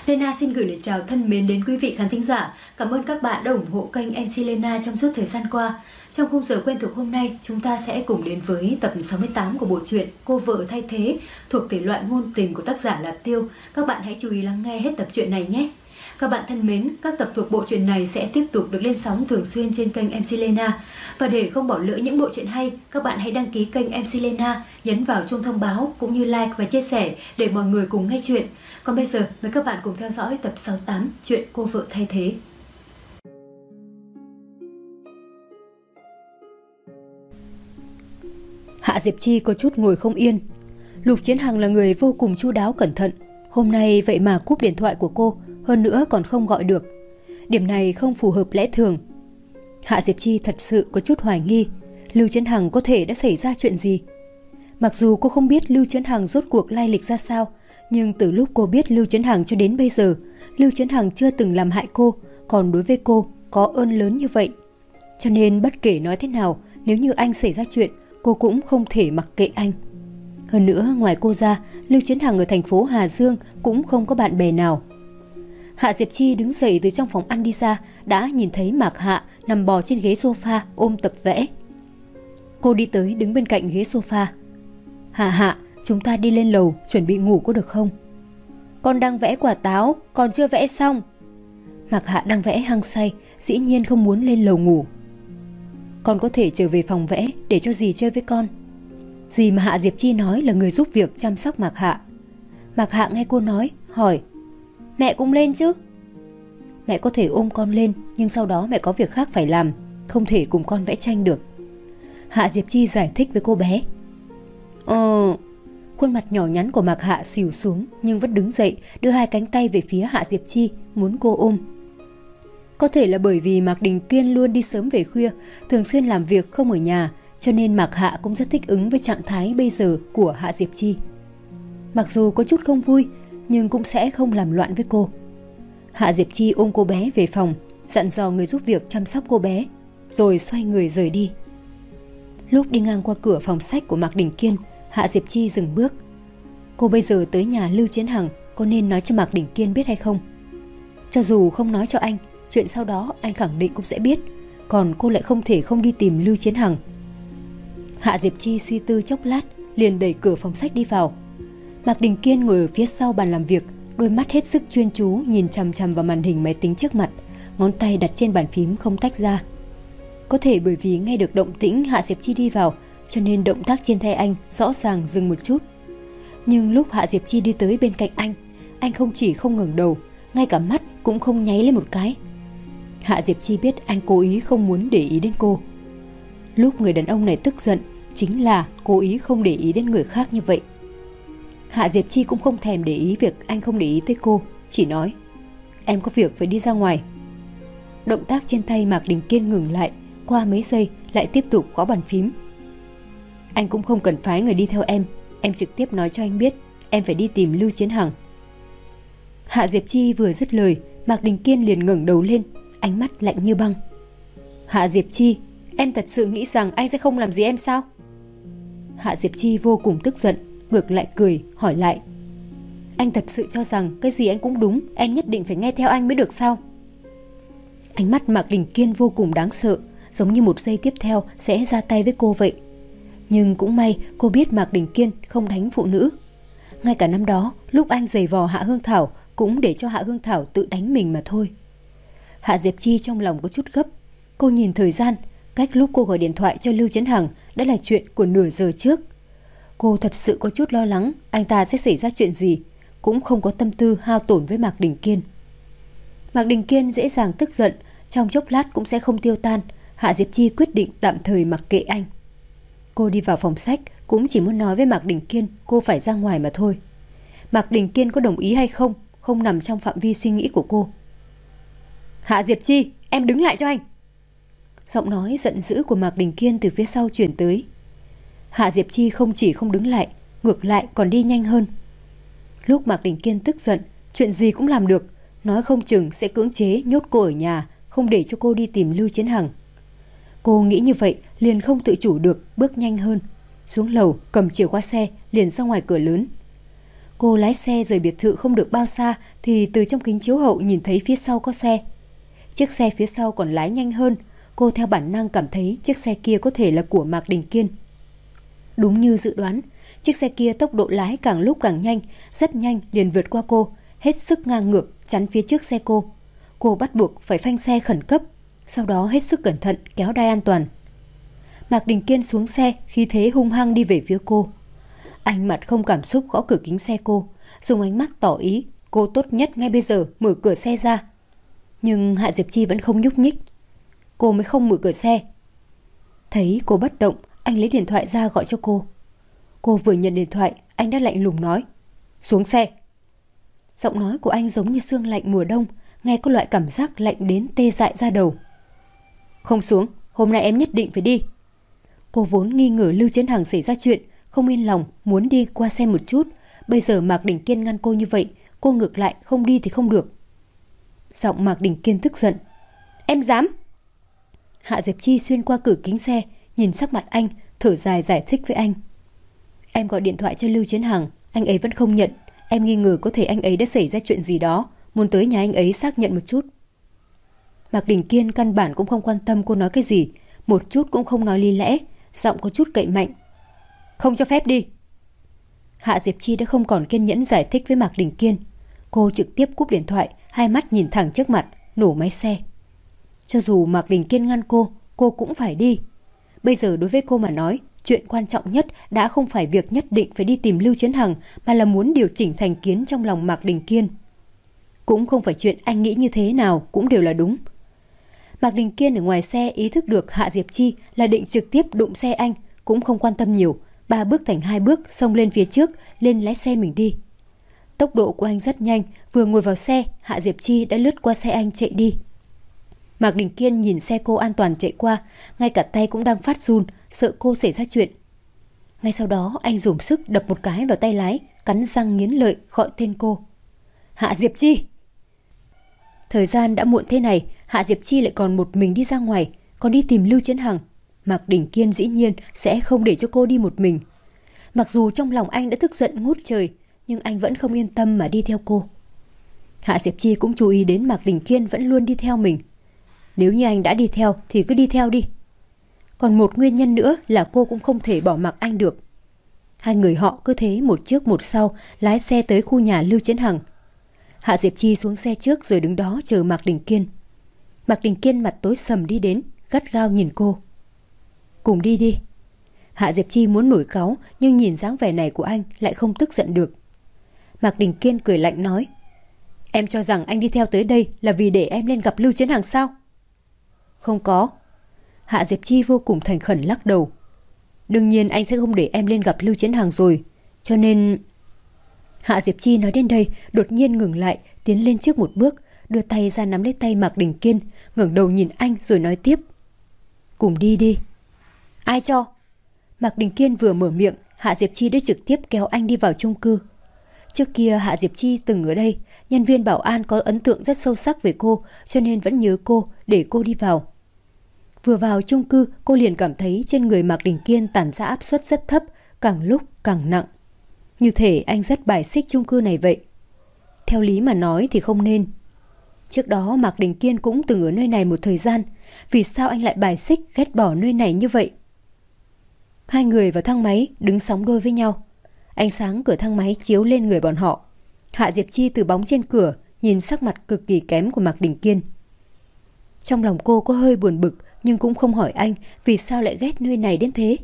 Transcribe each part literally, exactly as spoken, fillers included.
Lena xin gửi lời chào thân mến đến quý vị khán thính giả. Cảm ơn các bạn đã ủng hộ kênh em xê Lena trong suốt thời gian qua. Trong khung giờ quen thuộc hôm nay, chúng ta sẽ cùng đến với tập sáu mươi tám của bộ truyện Cô vợ thay thế thuộc thể loại ngôn tình của tác giả là Tiêu. Các bạn hãy chú ý lắng nghe hết tập truyện này nhé. Các bạn thân mến, các tập thuộc bộ truyện này sẽ tiếp tục được lên sóng thường xuyên trên kênh em xê Lena. Và để không bỏ lỡ những bộ truyện hay, các bạn hãy đăng ký kênh em xê Lena, nhấn vào chuông thông báo cũng như like và chia sẻ để mọi người cùng nghe chuyện. Còn bây giờ, mời các bạn cùng theo dõi tập sáu mươi tám chuyện Cô vợ thay thế. Hạ Diệp Chi có chút ngồi không yên. Lục Chiến Hằng là người vô cùng chu đáo cẩn thận. Hôm nay vậy mà cúp điện thoại của cô, hơn nữa còn không gọi được. Điểm này không phù hợp lẽ thường. Hạ Diệp Chi thật sự có chút hoài nghi Lưu Chiến Hằng có thể đã xảy ra chuyện gì. Mặc dù cô không biết Lưu Chiến Hằng rốt cuộc lai lịch ra sao, nhưng từ lúc cô biết Lưu Chiến Hằng cho đến bây giờ, Lưu Chiến Hằng chưa từng làm hại cô, còn đối với cô có ơn lớn như vậy. Cho nên bất kể nói thế nào, nếu như anh xảy ra chuyện, cô cũng không thể mặc kệ anh. Hơn nữa, ngoài cô ra, Lưu Chiến Hằng ở thành phố Hà Dương cũng không có bạn bè nào. Hạ Diệp Chi đứng dậy từ trong phòng ăn đi ra, đã nhìn thấy Mạc Hạ nằm bò trên ghế sofa ôm tập vẽ. Cô đi tới đứng bên cạnh ghế sofa. Hạ Hạ, chúng ta đi lên lầu chuẩn bị ngủ có được không? Con đang vẽ quả táo, còn chưa vẽ xong. Mạc Hạ đang vẽ hăng say, dĩ nhiên không muốn lên lầu ngủ. Con có thể trở về phòng vẽ để cho dì chơi với con. Dì mà Hạ Diệp Chi nói là người giúp việc chăm sóc Mạc Hạ. Mạc Hạ nghe cô nói, hỏi: Mẹ cũng lên chứ? Mẹ có thể ôm con lên, nhưng sau đó mẹ có việc khác phải làm, không thể cùng con vẽ tranh được. Hạ Diệp Chi giải thích với cô bé. Ờ... Khuôn mặt nhỏ nhắn của Mạc Hạ xỉu xuống, nhưng vẫn đứng dậy, đưa hai cánh tay về phía Hạ Diệp Chi, muốn cô ôm. Có thể là bởi vì Mạc Đình Kiên luôn đi sớm về khuya, thường xuyên làm việc không ở nhà, cho nên Mạc Hạ cũng rất thích ứng với trạng thái bây giờ của Hạ Diệp Chi. Mặc dù có chút không vui, nhưng cũng sẽ không làm loạn với cô. Hạ Diệp Chi ôm cô bé về phòng, dặn dò người giúp việc chăm sóc cô bé, rồi xoay người rời đi. Lúc đi ngang qua cửa phòng sách của Mạc Đình Kiên, Hạ Diệp Chi dừng bước. Cô bây giờ tới nhà Lưu Chiến Hằng, có nên nói cho Mạc Đình Kiên biết hay không? Cho dù không nói cho anh, chuyện sau đó anh khẳng định cũng sẽ biết, còn cô lại không thể không đi tìm Lưu Chiến Hằng. Hạ Diệp Chi suy tư chốc lát, liền đẩy cửa phòng sách đi vào. Mạc Đình Kiên ngồi ở phía sau bàn làm việc, đôi mắt hết sức chuyên chú nhìn chằm chằm vào màn hình máy tính trước mặt, ngón tay đặt trên bàn phím không tách ra. Có thể bởi vì nghe được động tĩnh Hạ Diệp Chi đi vào, cho nên động tác trên tay anh rõ ràng dừng một chút. Nhưng lúc Hạ Diệp Chi đi tới bên cạnh anh, anh không chỉ không ngẩng đầu, ngay cả mắt cũng không nháy lên một cái. Hạ Diệp Chi biết anh cố ý không muốn để ý đến cô. Lúc người đàn ông này tức giận, chính là cố ý không để ý đến người khác như vậy. Hạ Diệp Chi cũng không thèm để ý việc anh không để ý tới cô, chỉ nói: Em có việc phải đi ra ngoài. Động tác trên tay Mạc Đình Kiên ngừng lại, qua mấy giây lại tiếp tục gõ bàn phím. Anh cũng không cần phái người đi theo em, em trực tiếp nói cho anh biết em phải đi tìm Lưu Chiến Hằng. Hạ Diệp Chi vừa dứt lời, Mạc Đình Kiên liền ngẩng đầu lên, ánh mắt lạnh như băng. Hạ Diệp Chi, em thật sự nghĩ rằng anh sẽ không làm gì em sao? Hạ Diệp Chi vô cùng tức giận, ngược lại cười, hỏi lại: Anh thật sự cho rằng cái gì anh cũng đúng, em nhất định phải nghe theo anh mới được sao? Ánh mắt Mạc Đình Kiên vô cùng đáng sợ, giống như một giây tiếp theo sẽ ra tay với cô vậy. Nhưng cũng may cô biết Mạc Đình Kiên không đánh phụ nữ. Ngay cả năm đó, lúc anh giày vò Hạ Hương Thảo, cũng để cho Hạ Hương Thảo tự đánh mình mà thôi. Hạ Diệp Chi trong lòng có chút gấp. Cô nhìn thời gian, cách lúc cô gọi điện thoại cho Lưu Chiến Hằng đã là chuyện của nửa giờ trước. Cô thật sự có chút lo lắng anh ta sẽ xảy ra chuyện gì, cũng không có tâm tư hao tổn với Mạc Đình Kiên. Mạc Đình Kiên dễ dàng tức giận, trong chốc lát cũng sẽ không tiêu tan. Hạ Diệp Chi quyết định tạm thời mặc kệ anh. Cô đi vào phòng sách cũng chỉ muốn nói với Mạc Đình Kiên cô phải ra ngoài mà thôi. Mạc Đình Kiên có đồng ý hay không, không nằm trong phạm vi suy nghĩ của cô. Hạ Diệp Chi, em đứng lại cho anh. Giọng nói giận dữ của Mạc Đình Kiên từ phía sau chuyển tới. Hạ Diệp Chi không chỉ không đứng lại, ngược lại còn đi nhanh hơn. Lúc Mạc Đình Kiên tức giận, chuyện gì cũng làm được, nói không chừng sẽ cưỡng chế nhốt cô ở nhà, không để cho cô đi tìm Lưu Chiến Hằng. Cô nghĩ như vậy liền không tự chủ được bước nhanh hơn, xuống lầu cầm chìa khóa xe liền ra ngoài cửa lớn. Cô lái xe rời biệt thự không được bao xa thì từ trong kính chiếu hậu nhìn thấy phía sau có xe. Chiếc xe phía sau còn lái nhanh hơn. Cô theo bản năng cảm thấy chiếc xe kia có thể là của Mạc Đình Kiên. Đúng như dự đoán, chiếc xe kia tốc độ lái càng lúc càng nhanh, rất nhanh liền vượt qua cô, hết sức ngang ngược chắn phía trước xe cô. Cô bắt buộc phải phanh xe khẩn cấp, sau đó hết sức cẩn thận kéo đai an toàn. Mạc Đình Kiên xuống xe, khí thế hung hăng đi về phía cô. Anh mặt không cảm xúc gõ cửa kính xe cô, dùng ánh mắt tỏ ý cô tốt nhất ngay bây giờ mở cửa xe ra. Nhưng Hạ Diệp Chi vẫn không nhúc nhích. Cô mới không mở cửa xe. Thấy cô bất động, anh lấy điện thoại ra gọi cho cô. Cô vừa nhận điện thoại, anh đã lạnh lùng nói: "Xuống xe." Giọng nói của anh giống như sương lạnh mùa đông, nghe có loại cảm giác lạnh đến tê dại ra đầu. "Không xuống, hôm nay em nhất định phải đi." Cô vốn nghi ngờ Lưu Chiến Hằng xảy ra chuyện, không yên lòng muốn đi qua xem một chút. Bây giờ Mạc Đình Kiên ngăn cô như vậy, cô ngược lại không đi thì không được. Giọng Mạc Đình Kiên tức giận: "Em dám?" Hạ Diệp Chi xuyên qua cửa kính xe, nhìn sắc mặt anh, thở dài giải thích với anh: "Em gọi điện thoại cho Lưu Chiến Hằng, anh ấy vẫn không nhận. Em nghi ngờ có thể anh ấy đã xảy ra chuyện gì đó, muốn tới nhà anh ấy xác nhận một chút." Mạc Đình Kiên căn bản cũng không quan tâm cô nói cái gì, một chút cũng không nói lý lẽ, giọng có chút cậy mạnh: "Không cho phép đi." Hạ Diệp Chi đã không còn kiên nhẫn giải thích với Mạc Đình Kiên. Cô trực tiếp cúp điện thoại, hai mắt nhìn thẳng trước mặt, nổ máy xe. Cho dù Mạc Đình Kiên ngăn cô, cô cũng phải đi. Bây giờ đối với cô mà nói, chuyện quan trọng nhất đã không phải việc nhất định phải đi tìm Lưu Chiến Hằng, mà là muốn điều chỉnh thành kiến trong lòng Mạc Đình Kiên. Cũng không phải chuyện anh nghĩ như thế nào cũng đều là đúng. Mạc Đình Kiên ở ngoài xe ý thức được Hạ Diệp Chi là định trực tiếp đụng xe anh, cũng không quan tâm nhiều, ba bước thành hai bước xông lên phía trước, lên lái xe mình đi. Tốc độ của anh rất nhanh, vừa ngồi vào xe, Hạ Diệp Chi đã lướt qua xe anh chạy đi. Mạc Đình Kiên nhìn xe cô an toàn chạy qua, ngay cả tay cũng đang phát run, sợ cô xảy ra chuyện. Ngay sau đó anh dùng sức đập một cái vào tay lái, cắn răng nghiến lợi gọi tên cô: "Hạ Diệp Chi!" Thời gian đã muộn thế này, Hạ Diệp Chi lại còn một mình đi ra ngoài, còn đi tìm Lưu Chiến Hằng. Mạc Đình Kiên dĩ nhiên sẽ không để cho cô đi một mình. Mặc dù trong lòng anh đã tức giận ngút trời, nhưng anh vẫn không yên tâm mà đi theo cô. Hạ Diệp Chi cũng chú ý đến Mạc Đình Kiên vẫn luôn đi theo mình. Nếu như anh đã đi theo thì cứ đi theo đi. Còn một nguyên nhân nữa là cô cũng không thể bỏ mặc anh được. Hai người họ cứ thế một trước một sau lái xe tới khu nhà Lưu Chiến Hằng. Hạ Diệp Chi xuống xe trước rồi đứng đó chờ Mạc Đình Kiên. Mạc Đình Kiên mặt tối sầm đi đến, gắt gao nhìn cô: "Cùng đi đi." Hạ Diệp Chi muốn nổi cáu, nhưng nhìn dáng vẻ này của anh lại không tức giận được. Mạc Đình Kiên cười lạnh nói: "Em cho rằng anh đi theo tới đây là vì để em lên gặp Lưu Chiến Hằng sao?" "Không có." Hạ Diệp Chi vô cùng thành khẩn lắc đầu. "Đương nhiên anh sẽ không để em lên gặp Lưu Chiến Hằng rồi, cho nên..." Hạ Diệp Chi nói đến đây, đột nhiên ngừng lại, tiến lên trước một bước, đưa tay ra nắm lấy tay Mạc Đình Kiên, ngẩng đầu nhìn anh rồi nói tiếp: "Cùng đi đi." "Ai cho?" Mạc Đình Kiên vừa mở miệng, Hạ Diệp Chi đã trực tiếp kéo anh đi vào chung cư. Trước kia Hạ Diệp Chi từng ở đây, nhân viên bảo an có ấn tượng rất sâu sắc về cô, cho nên vẫn nhớ cô, để cô đi vào. Vừa vào chung cư, cô liền cảm thấy trên người Mạc Đình Kiên tản ra áp suất rất thấp, càng lúc càng nặng. Như thể anh rất bài xích chung cư này vậy. Theo lý mà nói thì không nên. Trước đó Mạc Đình Kiên cũng từng ở nơi này một thời gian, vì sao anh lại bài xích ghét bỏ nơi này như vậy? Hai người vào thang máy đứng sóng đôi với nhau. Ánh sáng cửa thang máy chiếu lên người bọn họ. Hạ Diệp Chi từ bóng trên cửa nhìn sắc mặt cực kỳ kém của Mạc Đình Kiên. Trong lòng cô có hơi buồn bực, nhưng cũng không hỏi anh vì sao lại ghét nơi này đến thế.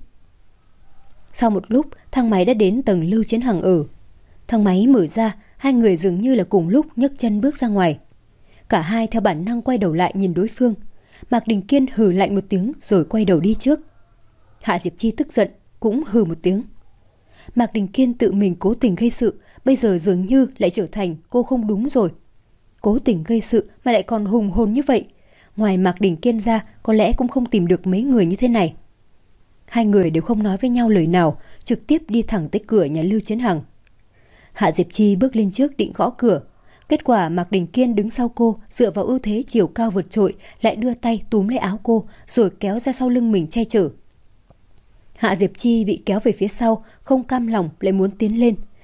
Sau một lúc, thang máy đã đến tầng Lưu Chiến Hằng ở. Thang máy mở ra, hai người dường như là cùng lúc nhấc chân bước ra ngoài. Cả hai theo bản năng quay đầu lại nhìn đối phương. Mạc Đình Kiên hừ lạnh một tiếng rồi quay đầu đi trước. Hạ Diệp Chi tức giận, cũng hừ một tiếng. Mạc Đình Kiên tự mình cố tình gây sự, bây giờ dường như lại trở thành cô không đúng rồi. Cố tình gây sự mà lại còn hùng hồn như vậy. Ngoài Mạc Đình Kiên ra, có lẽ cũng không tìm được mấy người như thế này. Hai người đều không nói với nhau lời nào, trực tiếp đi thẳng tới cửa nhà Lưu Chiến Hằng. Hạ Diệp Chi bước lên trước định gõ cửa. Kết quả Mạc Đình Kiên đứng sau cô, dựa vào ưu thế chiều cao vượt trội, lại đưa tay túm lấy áo cô, rồi kéo ra sau lưng mình che chở. Hạ Diệp Chi bị kéo về phía sau, không cam lòng lại muốn tiến lên.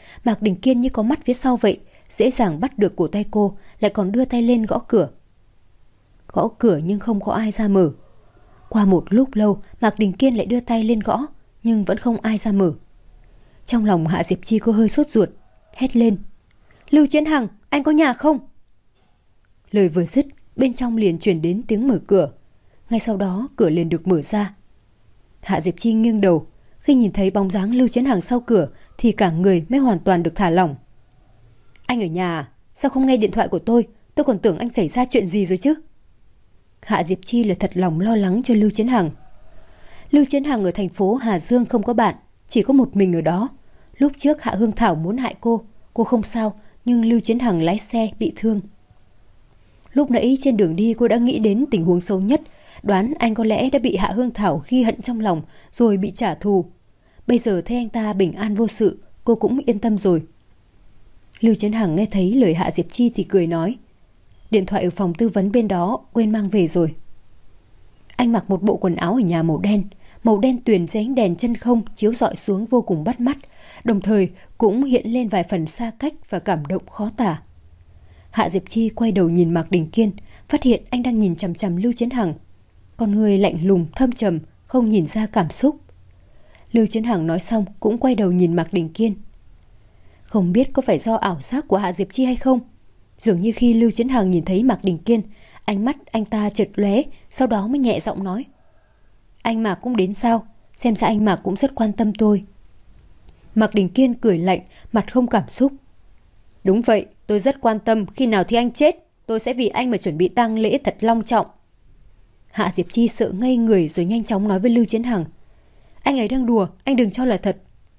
Mạc Đình Kiên như có mắt phía sau vậy, dễ dàng bắt được cổ tay cô, lại còn đưa tay lên gõ cửa. Gõ cửa nhưng không có ai ra mở. Qua một lúc lâu, Mạc Đình Kiên lại đưa tay lên gõ, nhưng vẫn không ai ra mở. Trong lòng Hạ Diệp Chi có hơi sốt ruột, hét lên: Lưu Chiến Hằng, anh có nhà không? Lời vừa dứt, bên trong liền truyền đến tiếng mở cửa. Ngay sau đó cửa liền được mở ra. Hạ Diệp Chi nghiêng đầu, khi nhìn thấy bóng dáng Lưu Chiến Hằng sau cửa thì cả người mới hoàn toàn được thả lỏng. Anh ở nhà à? Sao không nghe điện thoại của tôi? Tôi còn tưởng anh xảy ra chuyện gì rồi chứ. Hạ Diệp Chi là thật lòng lo lắng cho Lưu Chiến Hằng. Lưu Chiến Hằng ở thành phố Hà Dương không có bạn, chỉ có một mình ở đó. Lúc trước Hạ Hương Thảo muốn hại cô, cô không sao, nhưng Lưu Chiến Hằng lái xe bị thương. Lúc nãy trên đường đi cô đã nghĩ đến tình huống xấu nhất, đoán anh có lẽ đã bị Hạ Hương Thảo ghi hận trong lòng rồi bị trả thù. Bây giờ thấy anh ta bình an vô sự, cô cũng yên tâm rồi. Lưu Chiến Hằng nghe thấy lời Hạ Diệp Chi thì cười nói: Điện thoại ở phòng tư vấn bên đó quên mang về rồi. Anh mặc một bộ quần áo ở nhà màu đen, màu đen tuyền dưới ánh đèn chân không chiếu rọi xuống vô cùng bắt mắt, đồng thời cũng hiện lên vài phần xa cách và cảm động khó tả. Hạ Diệp Chi quay đầu nhìn Mạc Đình Kiên, phát hiện anh đang nhìn chằm chằm Lưu Chiến Hằng. Con người lạnh lùng thâm trầm, không nhìn ra cảm xúc. Lưu Chiến Hằng nói xong cũng quay đầu nhìn Mạc Đình Kiên. Không biết có phải do ảo giác của Hạ Diệp Chi hay không, dường như khi Lưu Chiến Hằng nhìn thấy Mạc Đình Kiên, ánh mắt anh ta chợt lóe, sau đó mới nhẹ giọng nói: Anh Mạc cũng đến sao? Xem ra anh Mạc cũng rất quan tâm tôi. Mạc Đình Kiên cười lạnh, mặt không cảm xúc. Đúng vậy, tôi rất quan tâm, khi nào thì anh chết, tôi sẽ vì anh mà chuẩn bị tang lễ thật long trọng. Hạ Diệp Chi sợ ngây người rồi nhanh chóng nói với Lưu Chiến Hằng: Anh ấy đang đùa, anh đừng cho là thật.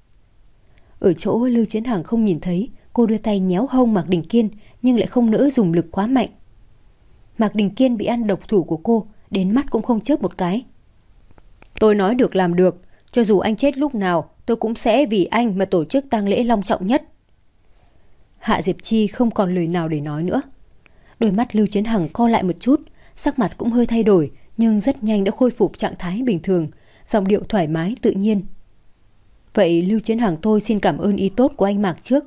Ở chỗ Lưu Chiến Hằng không nhìn thấy, cô đưa tay nhéo hông Mạc Đình Kiên nhưng lại không nỡ dùng lực quá mạnh. Mạc Đình Kiên bị ăn độc thủ của cô, đến mắt cũng không chớp một cái. Tôi nói được làm được, cho dù anh chết lúc nào, tôi cũng sẽ vì anh mà tổ chức tang lễ long trọng nhất. Hạ Diệp Chi không còn lời nào để nói nữa. Đôi mắt Lưu Chiến Hằng co lại một chút, sắc mặt cũng hơi thay đổi, nhưng rất nhanh đã khôi phục trạng thái bình thường, giọng điệu thoải mái tự nhiên. Vậy Lưu Chiến Hằng tôi xin cảm ơn ý tốt của anh Mạc trước.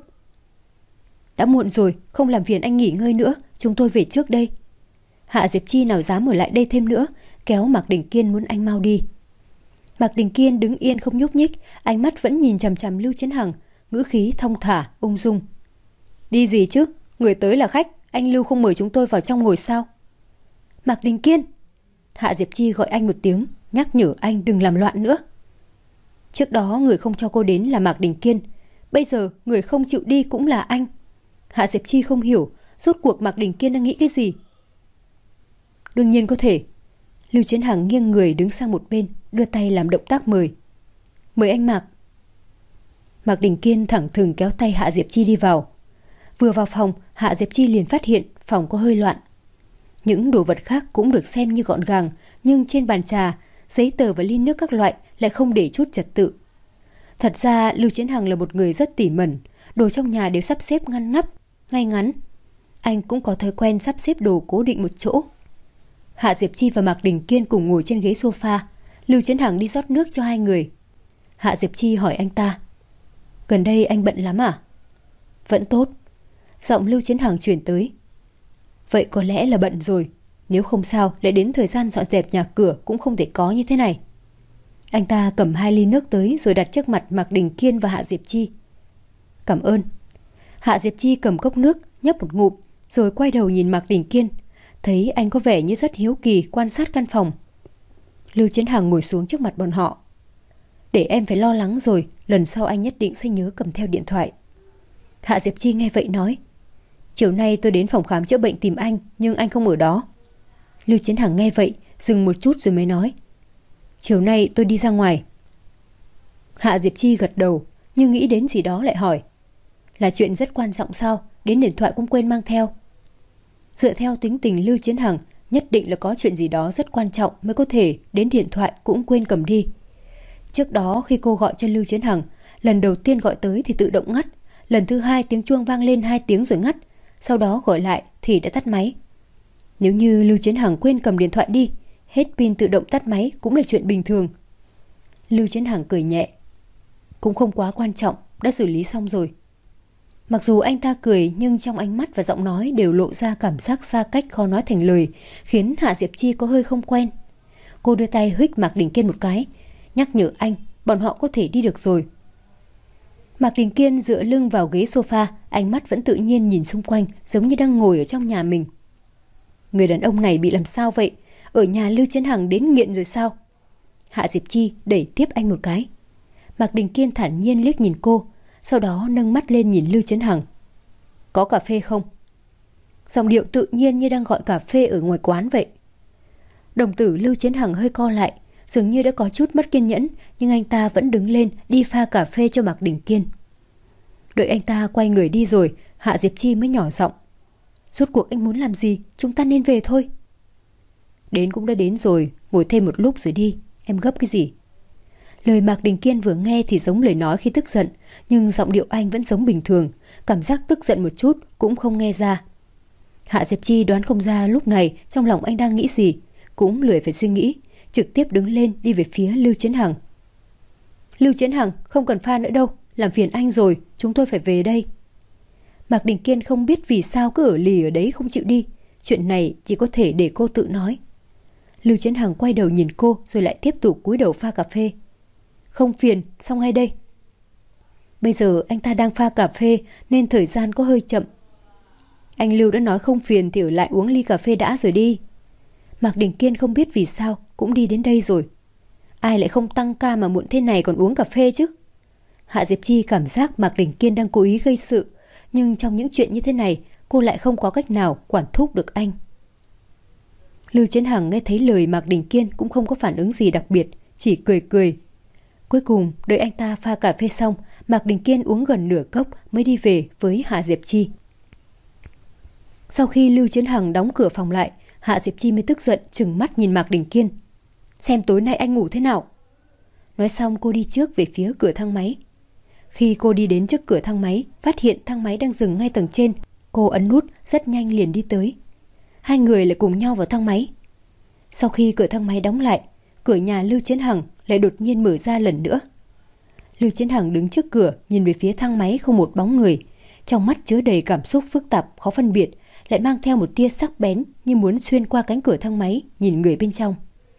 Đã muộn rồi, không làm phiền anh nghỉ ngơi nữa, chúng tôi về trước đây. Hạ Diệp Chi nào dám ở lại đây thêm nữa, kéo Mạc Đình Kiên muốn anh mau đi. Mạc Đình Kiên đứng yên không nhúc nhích, ánh mắt vẫn nhìn chằm chằm Lưu Chiến Hằng, ngữ khí thong thả, ung dung. Đi gì chứ, người tới là khách, anh Lưu không mời chúng tôi vào trong ngồi sao? Mạc Đình Kiên! Hạ Diệp Chi gọi anh một tiếng, nhắc nhở anh đừng làm loạn nữa. Trước đó người không cho cô đến là Mạc Đình Kiên, bây giờ người không chịu đi cũng là anh. Hạ Diệp Chi không hiểu, rốt cuộc Mạc Đình Kiên đang nghĩ cái gì. Đương nhiên có thể. Lưu Chiến Hằng nghiêng người đứng sang một bên, đưa tay làm động tác mời. Mời anh Mạc. Mạc Đình Kiên thẳng thừng kéo tay Hạ Diệp Chi đi vào. Vừa vào phòng, Hạ Diệp Chi liền phát hiện phòng có hơi loạn. Những đồ vật khác cũng được xem như gọn gàng, nhưng trên bàn trà, giấy tờ và ly nước các loại lại không để chút trật tự. Thật ra Lưu Chiến Hằng là một người rất tỉ mẩn, đồ trong nhà đều sắp xếp ngăn nắp, ngay ngắn. Anh cũng có thói quen sắp xếp đồ cố định một chỗ. Hạ Diệp Chi và Mạc Đình Kiên cùng ngồi trên ghế sofa, Lưu Chiến Hằng đi rót nước cho hai người. Hạ Diệp Chi hỏi anh ta: Gần đây anh bận lắm à? Vẫn tốt. Giọng Lưu Chiến Hằng chuyển tới. Vậy có lẽ là bận rồi, nếu không sao lại đến thời gian dọn dẹp nhà cửa cũng không thể có như thế này. Anh ta cầm hai ly nước tới rồi đặt trước mặt Mạc Đình Kiên và Hạ Diệp Chi. Cảm ơn. Hạ Diệp Chi cầm cốc nước, nhấp một ngụm, rồi quay đầu nhìn Mạc Đình Kiên, thấy anh có vẻ như rất hiếu kỳ quan sát căn phòng. Lưu Chiến Hằng ngồi xuống trước mặt bọn họ. Để em phải lo lắng rồi, lần sau anh nhất định sẽ nhớ cầm theo điện thoại. Hạ Diệp Chi nghe vậy nói: Chiều nay tôi đến phòng khám chữa bệnh tìm anh, nhưng anh không ở đó. Lưu Chiến Hằng nghe vậy, dừng một chút rồi mới nói: Chiều nay tôi đi ra ngoài. Hạ Diệp Chi gật đầu, nhưng nghĩ đến gì đó lại hỏi: Là chuyện rất quan trọng sao, đến điện thoại cũng quên mang theo? Dựa theo tính tình Lưu Chiến Hằng, nhất định là có chuyện gì đó rất quan trọng mới có thể đến điện thoại cũng quên cầm đi. Trước đó khi cô gọi cho Lưu Chiến Hằng, lần đầu tiên gọi tới thì tự động ngắt, lần thứ hai tiếng chuông vang lên hai tiếng rồi ngắt, sau đó gọi lại thì đã tắt máy. Nếu như Lưu Chiến Hằng quên cầm điện thoại đi, hết pin tự động tắt máy cũng là chuyện bình thường. Lưu Chiến Hằng cười nhẹ: Cũng không quá quan trọng, đã xử lý xong rồi. Mặc dù anh ta cười nhưng trong ánh mắt và giọng nói đều lộ ra cảm giác xa cách khó nói thành lời, khiến Hạ Diệp Chi có hơi không quen. Cô đưa tay huých Mạc Đình Kiên một cái, nhắc nhở anh, bọn họ có thể đi được rồi. Mạc Đình Kiên dựa lưng vào ghế sofa, ánh mắt vẫn tự nhiên nhìn xung quanh, giống như đang ngồi ở trong nhà mình. Người đàn ông này bị làm sao vậy? Ở nhà Lưu Chấn Hằng đến nghiện rồi sao? Hạ Diệp Chi đẩy tiếp anh một cái. Mạc Đình Kiên thản nhiên liếc nhìn cô, sau đó nâng mắt lên nhìn Lưu Chấn Hằng. Có cà phê không? Giọng điệu tự nhiên như đang gọi cà phê ở ngoài quán vậy. Đồng tử Lưu Chấn Hằng hơi co lại, dường như đã có chút mất kiên nhẫn, nhưng anh ta vẫn đứng lên đi pha cà phê cho Mạc Đình Kiên. Đợi anh ta quay người đi rồi, Hạ Diệp Chi mới nhỏ giọng. Rốt cuộc anh muốn làm gì? Chúng ta nên về thôi. Đến cũng đã đến rồi, ngồi thêm một lúc rồi đi, em gấp cái gì? Lời Mạc Đình Kiên vừa nghe thì giống lời nói khi tức giận, nhưng giọng điệu anh vẫn giống bình thường, cảm giác tức giận một chút cũng không nghe ra. Hạ Diệp Chi đoán không ra lúc này trong lòng anh đang nghĩ gì, cũng lười phải suy nghĩ, trực tiếp đứng lên đi về phía Lưu Chấn Hằng. Lưu Chấn Hằng, không cần pha nữa đâu, làm phiền anh rồi, chúng tôi phải về đây. Mạc Đình Kiên không biết vì sao cứ ở lì ở đấy không chịu đi, chuyện này chỉ có thể để cô tự nói. Lưu Chấn Hằng quay đầu nhìn cô rồi lại tiếp tục cúi đầu pha cà phê. Không phiền, xong ngay đây. Bây giờ anh ta đang pha cà phê nên thời gian có hơi chậm. Anh Lưu đã nói không phiền thì ở lại uống ly cà phê đã rồi đi. Mạc Đình Kiên không biết vì sao cũng đi đến đây rồi. Ai lại không tăng ca mà muộn thế này còn uống cà phê chứ? Hạ Diệp Chi cảm giác Mạc Đình Kiên đang cố ý gây sự, nhưng trong những chuyện như thế này cô lại không có cách nào quản thúc được anh. Lưu Chấn Hằng nghe thấy lời Mạc Đình Kiên cũng không có phản ứng gì đặc biệt, chỉ cười cười. Cuối cùng đợi anh ta pha cà phê xong, Mạc Đình Kiên uống gần nửa cốc mới đi về với Hạ Diệp Chi. Sau khi Lưu Chấn Hằng đóng cửa phòng lại, Hạ Diệp Chi mới tức giận trừng mắt nhìn Mạc Đình Kiên. Xem tối nay anh ngủ thế nào? Nói xong cô đi trước về phía cửa thang máy. Khi cô đi đến trước cửa thang máy, phát hiện thang máy đang dừng ngay tầng trên, cô ấn nút rất nhanh liền đi tới. Hai người lại cùng nhau vào thang máy. Sau khi cửa thang máy đóng lại, cửa nhà Lưu Chấn Hằng lại đột nhiên mở ra lần nữa. Lưu Chấn Hằng đứng trước cửa nhìn về phía thang máy không một bóng người, trong mắt chứa đầy cảm xúc phức tạp khó phân biệt, lại mang theo một tia sắc bén như muốn xuyên qua cánh cửa thang máy nhìn người bên trong.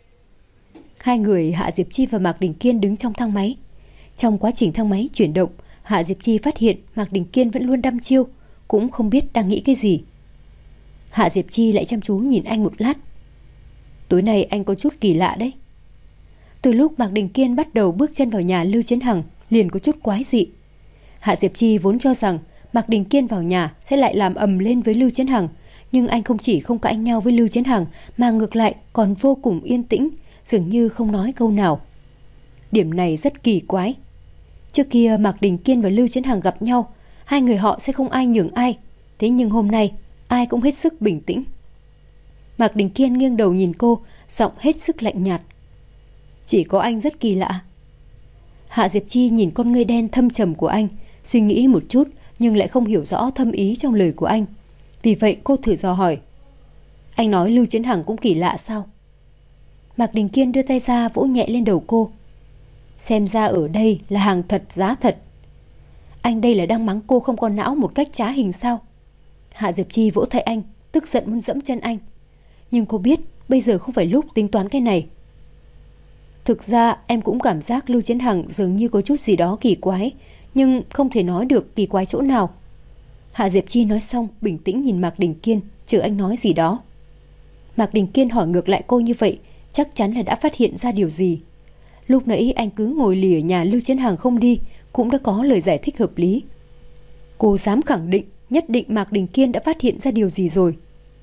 Hai người Hạ Diệp Chi và Mạc Đình Kiên đứng trong thang máy. Trong quá trình thang máy chuyển động, Hạ Diệp Chi phát hiện Mạc Đình Kiên vẫn luôn đăm chiêu, cũng không biết đang nghĩ cái gì. Hạ Diệp Chi lại chăm chú nhìn anh một lát. Tối nay anh có chút kỳ lạ đấy. Từ lúc Mạc Đình Kiên bắt đầu bước chân vào nhà Lưu Chấn Hằng liền có chút quái dị. Hạ Diệp Chi vốn cho rằng Mạc Đình Kiên vào nhà sẽ lại làm ầm lên với Lưu Chấn Hằng, nhưng anh không chỉ không cãi nhau với Lưu Chấn Hằng mà ngược lại còn vô cùng yên tĩnh, dường như không nói câu nào. Điểm này rất kỳ quái. Trước kia Mạc Đình Kiên và Lưu Chấn Hằng gặp nhau, hai người họ sẽ không ai nhường ai, thế nhưng hôm nay ai cũng hết sức bình tĩnh. Mạc Đình Kiên nghiêng đầu nhìn cô, giọng hết sức lạnh nhạt. Chỉ có anh rất kỳ lạ. Hạ Diệp Chi nhìn con ngươi đen thâm trầm của anh, suy nghĩ một chút nhưng lại không hiểu rõ thâm ý trong lời của anh. Vì vậy cô thử dò hỏi. Anh nói Lưu Chấn Hằng cũng kỳ lạ sao? Mạc Đình Kiên đưa tay ra vỗ nhẹ lên đầu cô. Xem ra ở đây là hàng thật giá thật. Anh đây là đang mắng cô không có não một cách trá hình sao? Hạ Diệp Chi vỗ tay anh, tức giận muốn dẫm chân anh. Nhưng cô biết bây giờ không phải lúc tính toán cái này. Thực ra em cũng cảm giác Lưu Chấn Hằng dường như có chút gì đó kỳ quái, nhưng không thể nói được kỳ quái chỗ nào. Hạ Diệp Chi nói xong bình tĩnh nhìn Mạc Đình Kiên, chờ anh nói gì đó. Mạc Đình Kiên hỏi ngược lại cô như vậy, chắc chắn là đã phát hiện ra điều gì. Lúc nãy anh cứ ngồi lì ở nhà Lưu Chấn Hằng không đi, cũng đã có lời giải thích hợp lý. Cô dám khẳng định nhất định Mạc Đình Kiên đã phát hiện ra điều gì rồi.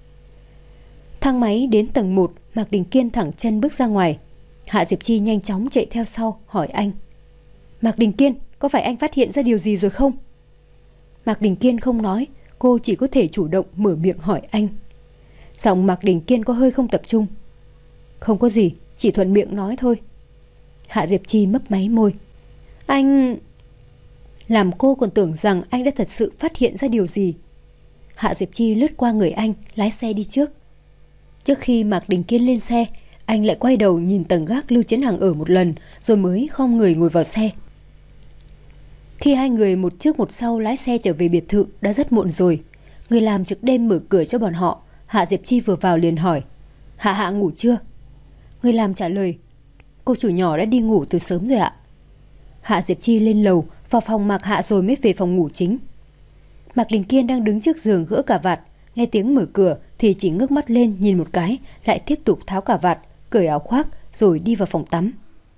Thang máy đến tầng một, Mạc Đình Kiên thẳng chân bước ra ngoài. Hạ Diệp Chi nhanh chóng chạy theo sau hỏi anh. Mạc Đình Kiên, có phải anh phát hiện ra điều gì rồi không? Mạc Đình Kiên không nói, cô chỉ có thể chủ động mở miệng hỏi anh. Giọng Mạc Đình Kiên có hơi không tập trung. Không có gì, chỉ thuận miệng nói thôi. Hạ Diệp Chi mấp máy môi. Anh... Làm cô còn tưởng rằng anh đã thật sự phát hiện ra điều gì. Hạ Diệp Chi lướt qua người anh, lái xe đi trước. Trước khi Mạc Đình Kiên lên xe, anh lại quay đầu nhìn tầng gác Lưu Chấn Hằng ở một lần, rồi mới khom người ngồi vào xe. Khi hai người một trước một sau lái xe trở về biệt thự đã rất muộn rồi. Người làm trực đêm mở cửa cho bọn họ. Hạ Diệp Chi vừa vào liền hỏi: Hạ Hạ ngủ chưa? Người làm trả lời: Cô chủ nhỏ đã đi ngủ từ sớm rồi ạ. Hạ Diệp Chi lên lầu vào phòng Mạc Hạ rồi mới về phòng ngủ chính. Mạc Đình Kiên đang đứng trước giường gỡ cà vạt, nghe tiếng mở cửa thì chỉ ngước mắt lên nhìn một cái, lại tiếp tục tháo cà vạt, cởi áo khoác rồi đi vào phòng tắm.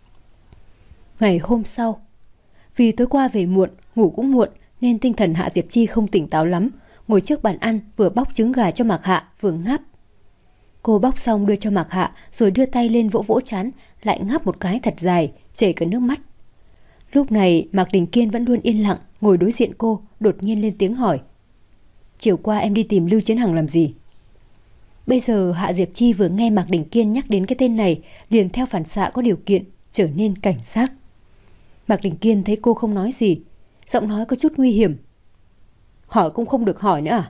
Ngày hôm sau, vì tối qua về muộn, ngủ cũng muộn nên tinh thần Hạ Diệp Chi không tỉnh táo lắm, ngồi trước bàn ăn vừa bóc trứng gà cho Mạc Hạ vừa ngáp. Cô bóc xong đưa cho Mạc Hạ rồi đưa tay lên vỗ vỗ trán, lại ngáp một cái thật dài, chảy cả nước mắt. Lúc này Mạc Đình Kiên vẫn luôn yên lặng ngồi đối diện cô, đột nhiên lên tiếng hỏi: Chiều qua em đi tìm Lưu Chiến Hằng làm gì? Bây giờ Hạ Diệp Chi vừa nghe Mạc Đình Kiên nhắc đến cái tên này, liền theo phản xạ có điều kiện trở nên cảnh giác. Mạc Đình Kiên thấy cô không nói gì, giọng nói có chút nguy hiểm: Hỏi cũng không được hỏi nữa à?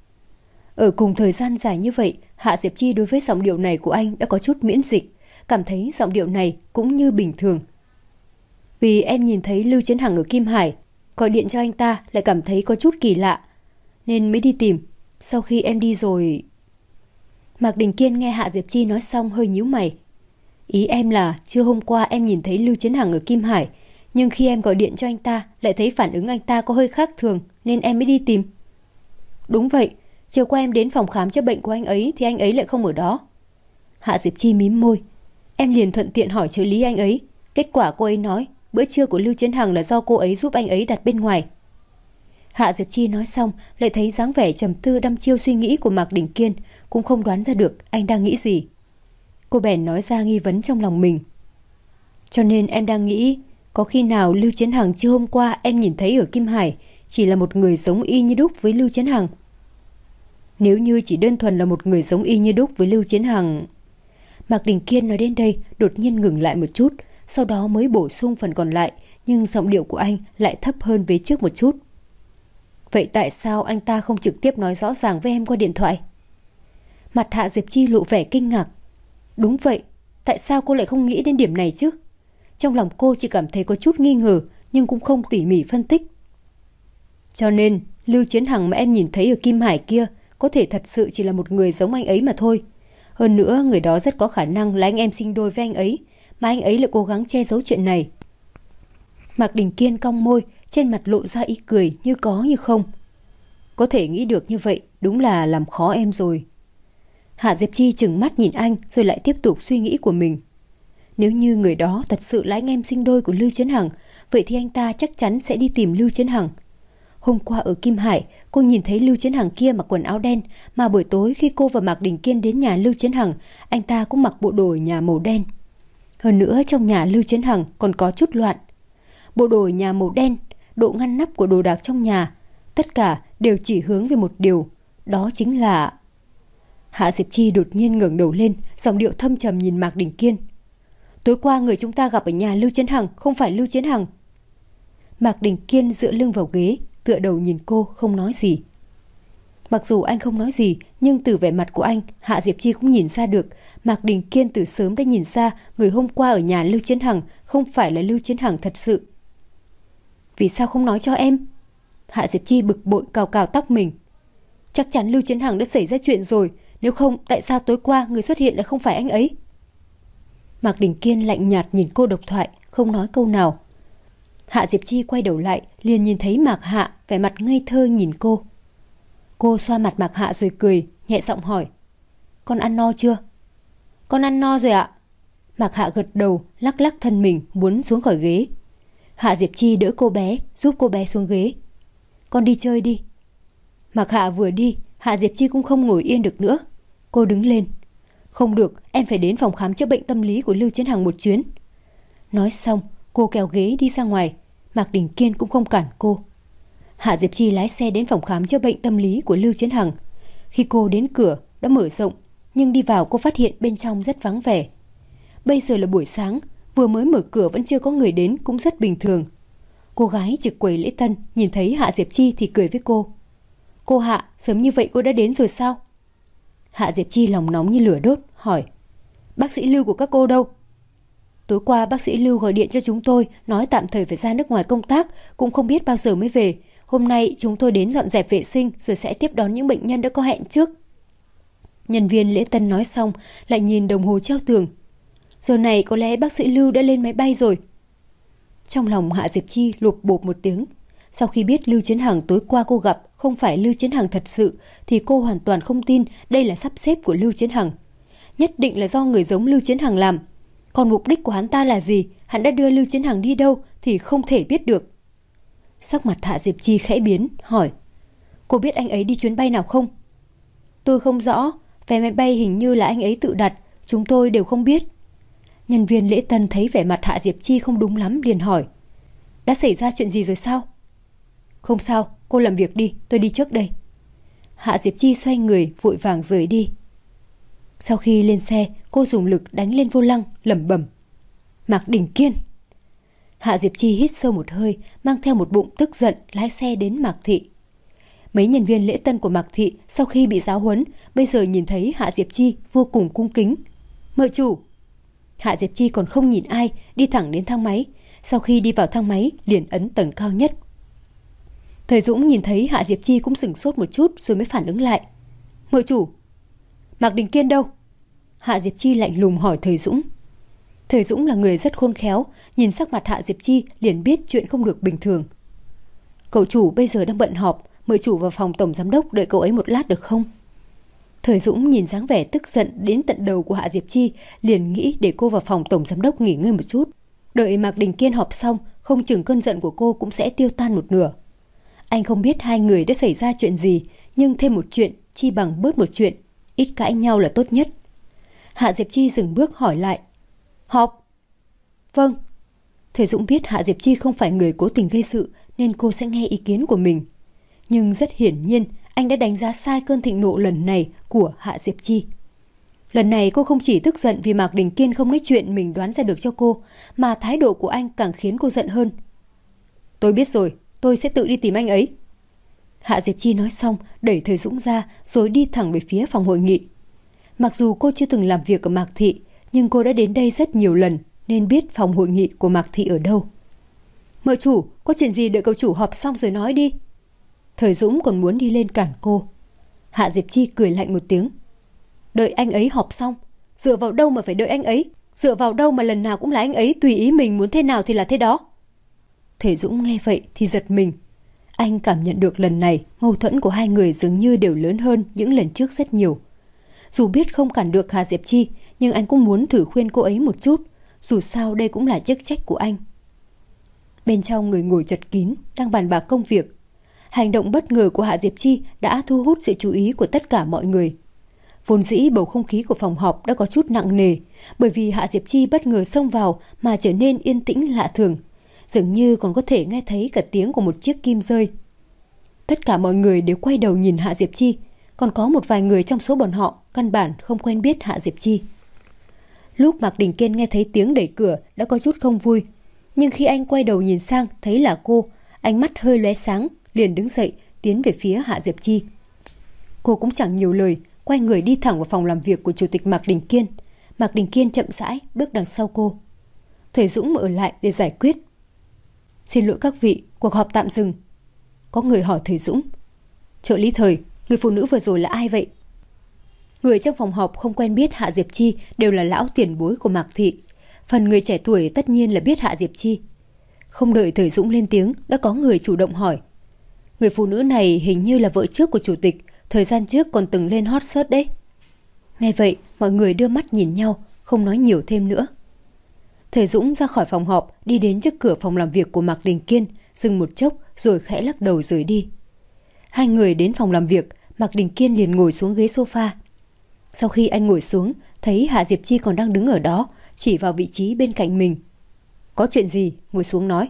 Ở cùng thời gian dài như vậy, Hạ Diệp Chi đối với giọng điệu này của anh đã có chút miễn dịch, cảm thấy giọng điệu này cũng như bình thường. Vì em nhìn thấy Lưu Chiến Hằng ở Kim Hải, gọi điện cho anh ta lại cảm thấy có chút kỳ lạ, nên mới đi tìm. Sau khi em đi rồi... Mạc Đình Kiên nghe Hạ Diệp Chi nói xong hơi nhíu mày. Ý em là trưa hôm qua em nhìn thấy Lưu Chiến Hằng ở Kim Hải, nhưng khi em gọi điện cho anh ta lại thấy phản ứng anh ta có hơi khác thường nên em mới đi tìm. Đúng vậy, chiều qua em đến phòng khám chữa bệnh của anh ấy thì anh ấy lại không ở đó. Hạ Diệp Chi mím môi. Em liền thuận tiện hỏi trợ lý anh ấy. Kết quả cô ấy nói bữa trưa của Lưu Chiến Hằng là do cô ấy giúp anh ấy đặt bên ngoài. Hạ Diệp Chi nói xong lại thấy dáng vẻ trầm tư đăm chiêu suy nghĩ của Mạc Đình Kiên, cũng không đoán ra được anh đang nghĩ gì. Cô bèn nói ra nghi vấn trong lòng mình. Cho nên em đang nghĩ có khi nào Lưu Chiến Hằng trưa hôm qua em nhìn thấy ở Kim Hải chỉ là một người giống y như đúc với Lưu Chiến Hằng. Nếu như chỉ đơn thuần là một người giống y như đúc với Lưu Chiến Hằng... Mạc Đình Kiên nói đến đây đột nhiên ngừng lại một chút, sau đó mới bổ sung phần còn lại, nhưng giọng điệu của anh lại thấp hơn vế trước một chút. Vậy tại sao anh ta không trực tiếp nói rõ ràng với em qua điện thoại? Mặt Hạ Diệp Chi lộ vẻ kinh ngạc. Đúng vậy, tại sao cô lại không nghĩ đến điểm này chứ? Trong lòng cô chỉ cảm thấy có chút nghi ngờ, nhưng cũng không tỉ mỉ phân tích. Cho nên, Lưu Chiến Hằng mà em nhìn thấy ở Kim Hải kia có thể thật sự chỉ là một người giống anh ấy mà thôi. Hơn nữa, người đó rất có khả năng là anh em sinh đôi với anh ấy, mà anh ấy lại cố gắng che giấu chuyện này. Mạc Đình Kiên cong môi, trên mặt lộ ra ý cười như có như không. Có thể nghĩ được như vậy, đúng là làm khó em rồi. Hạ Diệp Chi trừng mắt nhìn anh rồi lại tiếp tục suy nghĩ của mình. Nếu như người đó thật sự là anh em sinh đôi của Lưu Chiến Hằng, vậy thì anh ta chắc chắn sẽ đi tìm Lưu Chiến Hằng. Hôm qua ở Kim Hải, cô nhìn thấy Lưu Chiến Hằng kia mặc quần áo đen, mà buổi tối khi cô và Mạc Đình Kiên đến nhà Lưu Chiến Hằng, anh ta cũng mặc bộ đồ ở nhà màu đen. Hơn nữa trong nhà Lưu Chiến Hằng còn có chút loạn. Bộ đồ ở nhà màu đen, độ ngăn nắp của đồ đạc trong nhà, tất cả đều chỉ hướng về một điều, đó chính là... Hạ Diệp Chi đột nhiên ngẩng đầu lên, giọng điệu thâm trầm nhìn Mạc Đình Kiên. Tối qua người chúng ta gặp ở nhà Lưu Chiến Hằng không phải Lưu Chiến Hằng. Mạc Đình Kiên dựa lưng vào ghế, tựa đầu nhìn cô không nói gì. Mặc dù anh không nói gì, nhưng từ vẻ mặt của anh, Hạ Diệp Chi cũng nhìn ra được Mạc Đình Kiên từ sớm đã nhìn ra người hôm qua ở nhà Lưu Chiến Hằng không phải là Lưu Chiến Hằng thật sự. Vì sao không nói cho em? Hạ Diệp Chi bực bội cào cào tóc mình. Chắc chắn Lưu Chiến Hằng đã xảy ra chuyện rồi, nếu không tại sao tối qua người xuất hiện lại không phải anh ấy? Mạc Đình Kiên lạnh nhạt nhìn cô độc thoại, không nói câu nào. Hạ Diệp Chi quay đầu lại, liền nhìn thấy Mạc Hạ vẻ mặt ngây thơ nhìn cô. Cô xoa mặt Mạc Hạ rồi cười, nhẹ giọng hỏi. Con ăn no chưa? Con ăn no rồi ạ. Mạc Hạ gật đầu, lắc lắc thân mình muốn xuống khỏi ghế. Hạ Diệp Chi đỡ cô bé, giúp cô bé xuống ghế. Con đi chơi đi. Mạc Hạ vừa đi, Hạ Diệp Chi cũng không ngồi yên được nữa. Cô đứng lên. Không được, em phải đến phòng khám chữa bệnh tâm lý của Lưu Chiến Hằng một chuyến. Nói xong, cô kéo ghế đi ra ngoài. Mạc Đình Kiên cũng không cản cô. Hạ Diệp Chi lái xe đến phòng khám chữa bệnh tâm lý của Lưu Chiến Hằng. Khi cô đến cửa đã mở rộng, nhưng đi vào cô phát hiện bên trong rất vắng vẻ. Bây giờ là buổi sáng, vừa mới mở cửa vẫn chưa có người đến cũng rất bình thường. Cô gái trực quầy lễ tân nhìn thấy Hạ Diệp Chi thì cười với cô. Cô Hạ, sớm như vậy cô đã đến rồi sao? Hạ Diệp Chi lòng nóng như lửa đốt, hỏi. Bác sĩ Lưu của các cô đâu? Tối qua bác sĩ Lưu gọi điện cho chúng tôi, nói tạm thời phải ra nước ngoài công tác, cũng không biết bao giờ mới về. Hôm nay chúng tôi đến dọn dẹp vệ sinh rồi sẽ tiếp đón những bệnh nhân đã có hẹn trước. Nhân viên lễ tân nói xong, lại nhìn đồng hồ treo tường. Giờ này có lẽ bác sĩ Lưu đã lên máy bay rồi. Trong lòng Hạ Diệp Chi lụp bộp một tiếng. Sau khi biết Lưu Chiến Hằng tối qua cô gặp không phải Lưu Chiến Hằng thật sự, thì cô hoàn toàn không tin đây là sắp xếp của Lưu Chiến Hằng. Nhất định là do người giống Lưu Chiến Hằng làm. Còn mục đích của hắn ta là gì, hắn đã đưa Lưu Chiến Hằng đi đâu thì không thể biết được. Sắc mặt Hạ Diệp Chi khẽ biến, hỏi: Cô biết anh ấy đi chuyến bay nào không? Tôi không rõ, vé máy bay hình như là anh ấy tự đặt, chúng tôi đều không biết. Nhân viên lễ tân thấy vẻ mặt Hạ Diệp Chi không đúng lắm, liền hỏi: Đã xảy ra chuyện gì rồi sao? Không sao, cô làm việc đi, tôi đi trước đây. Hạ Diệp Chi xoay người vội vàng rời đi. Sau khi lên xe, cô dùng lực đánh lên vô lăng, lẩm bẩm: Mạc Đình Kiên. Hạ Diệp Chi hít sâu một hơi, mang theo một bụng tức giận lái xe đến Mạc Thị. Mấy nhân viên lễ tân của Mạc Thị sau khi bị giáo huấn, bây giờ nhìn thấy Hạ Diệp Chi vô cùng cung kính. Mợ chủ. Hạ Diệp Chi còn không nhìn ai, đi thẳng đến thang máy. Sau khi đi vào thang máy, liền ấn tầng cao nhất. Thời Dũng nhìn thấy Hạ Diệp Chi cũng sửng sốt một chút rồi mới phản ứng lại. Mợ chủ. Mạc Đình Kiên đâu? Hạ Diệp Chi lạnh lùng hỏi Thời Dũng. Thời Dũng là người rất khôn khéo, nhìn sắc mặt Hạ Diệp Chi liền biết chuyện không được bình thường. Cậu chủ bây giờ đang bận họp, mời chủ vào phòng tổng giám đốc đợi cậu ấy một lát được không? Thời Dũng nhìn dáng vẻ tức giận đến tận đầu của Hạ Diệp Chi, liền nghĩ để cô vào phòng tổng giám đốc nghỉ ngơi một chút. Đợi Mạc Đình Kiên họp xong, không chừng cơn giận của cô cũng sẽ tiêu tan một nửa. Anh không biết hai người đã xảy ra chuyện gì, nhưng thêm một chuyện chi bằng bớt một chuyện, ít cãi nhau là tốt nhất. Hạ Diệp Chi dừng bước hỏi lại: Họp? Vâng. Thời Dũng biết Hạ Diệp Chi không phải người cố tình gây sự nên cô sẽ nghe ý kiến của mình. Nhưng rất hiển nhiên anh đã đánh giá sai cơn thịnh nộ lần này của Hạ Diệp Chi. Lần này cô không chỉ tức giận vì Mạc Đình Kiên không nói chuyện mình đoán ra được cho cô, mà thái độ của anh càng khiến cô giận hơn. Tôi biết rồi, tôi sẽ tự đi tìm anh ấy. Hạ Diệp Chi nói xong đẩy Thời Dũng ra rồi đi thẳng về phía phòng hội nghị. Mặc dù cô chưa từng làm việc ở Mạc Thị, nhưng cô đã đến đây rất nhiều lần nên biết phòng hội nghị của Mạc Thị ở đâu. Mợ chủ, có chuyện gì đợi cậu chủ họp xong rồi nói đi. Thời Dũng còn muốn đi lên cản cô. Hạ Diệp Chi cười lạnh một tiếng. Đợi anh ấy họp xong? Dựa vào đâu mà phải đợi anh ấy? Dựa vào đâu mà lần nào cũng là anh ấy tùy ý mình muốn thế nào thì là thế đó? Thời Dũng nghe vậy thì giật mình. Anh cảm nhận được lần này mâu thuẫn của hai người dường như đều lớn hơn những lần trước rất nhiều. Dù biết không cản được Hạ Diệp Chi, nhưng anh cũng muốn thử khuyên cô ấy một chút. Dù sao đây cũng là chức trách của anh. Bên trong người ngồi chật kín, đang bàn bạc công việc. Hành động bất ngờ của Hạ Diệp Chi đã thu hút sự chú ý của tất cả mọi người. Vốn dĩ bầu không khí của phòng họp đã có chút nặng nề, bởi vì Hạ Diệp Chi bất ngờ xông vào mà trở nên yên tĩnh lạ thường, dường như còn có thể nghe thấy cả tiếng của một chiếc kim rơi. Tất cả mọi người đều quay đầu nhìn Hạ Diệp Chi, còn có một vài người trong số bọn họ căn bản không quen biết Hạ Diệp Chi. Lúc Mạc Đình Kiên nghe thấy tiếng đẩy cửa đã có chút không vui, nhưng khi anh quay đầu nhìn sang thấy là cô, ánh mắt hơi lóe sáng, liền đứng dậy tiến về phía Hạ Diệp Chi. Cô cũng chẳng nhiều lời, quay người đi thẳng vào phòng làm việc của chủ tịch Mạc Đình Kiên. Mạc Đình Kiên chậm rãi bước đằng sau cô. Thời Dũng ở lại để giải quyết. Xin lỗi các vị, cuộc họp tạm dừng. Có người hỏi Thời Dũng. Trợ lý Thời, người phụ nữ vừa rồi là ai vậy? Người trong phòng họp không quen biết Hạ Diệp Chi đều là lão tiền bối của Mạc Thị. Phần người trẻ tuổi tất nhiên là biết Hạ Diệp Chi. Không đợi Thời Dũng lên tiếng, đã có người chủ động hỏi. Người phụ nữ này hình như là vợ trước của chủ tịch, thời gian trước còn từng lên hot search đấy. Nghe vậy, mọi người đưa mắt nhìn nhau, không nói nhiều thêm nữa. Thời Dũng ra khỏi phòng họp, đi đến trước cửa phòng làm việc của Mạc Đình Kiên, dừng một chốc rồi khẽ lắc đầu rời đi. Hai người đến phòng làm việc, Mạc Đình Kiên liền ngồi xuống ghế sofa. Sau khi anh ngồi xuống, thấy Hạ Diệp Chi còn đang đứng ở đó, chỉ vào vị trí bên cạnh mình. Có chuyện gì, ngồi xuống nói.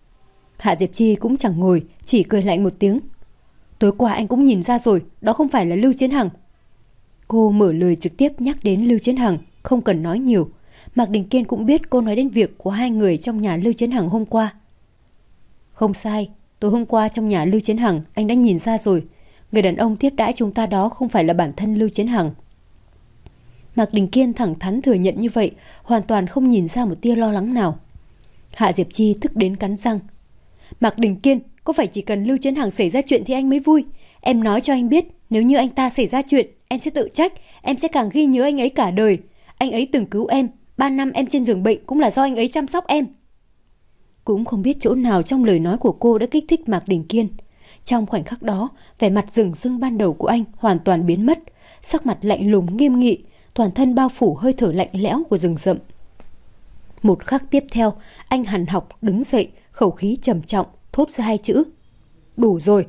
Hạ Diệp Chi cũng chẳng ngồi, chỉ cười lạnh một tiếng. Tối qua anh cũng nhìn ra rồi, đó không phải là Lưu Chiến Hằng. Cô mở lời trực tiếp nhắc đến Lưu Chiến Hằng, không cần nói nhiều. Mạc Đình Kiên cũng biết cô nói đến việc của hai người trong nhà Lưu Chiến Hằng hôm qua. Không sai, tối hôm qua trong nhà Lưu Chiến Hằng anh đã nhìn ra rồi. Người đàn ông tiếp đãi chúng ta đó không phải là bản thân Lưu Chiến Hằng. Mạc Đình Kiên thẳng thắn thừa nhận như vậy, hoàn toàn không nhìn ra một tia lo lắng nào. Hạ Diệp Chi tức đến cắn răng. Mạc Đình Kiên, có phải chỉ cần Lưu Chiến Hằng xảy ra chuyện thì anh mới vui? Em nói cho anh biết, nếu như anh ta xảy ra chuyện, em sẽ tự trách, em sẽ càng ghi nhớ anh ấy cả đời. Anh ấy từng cứu em, ba năm em trên giường bệnh cũng là do anh ấy chăm sóc em. Cũng không biết chỗ nào trong lời nói của cô đã kích thích Mạc Đình Kiên. Trong khoảnh khắc đó, vẻ mặt rừng rưng ban đầu của anh hoàn toàn biến mất, sắc mặt lạnh lùng nghiêm nghị, toàn thân bao phủ hơi thở lạnh lẽo của rừng rậm. Một khắc tiếp theo, anh hằn học đứng dậy, khẩu khí trầm trọng, thốt ra hai chữ: đủ rồi.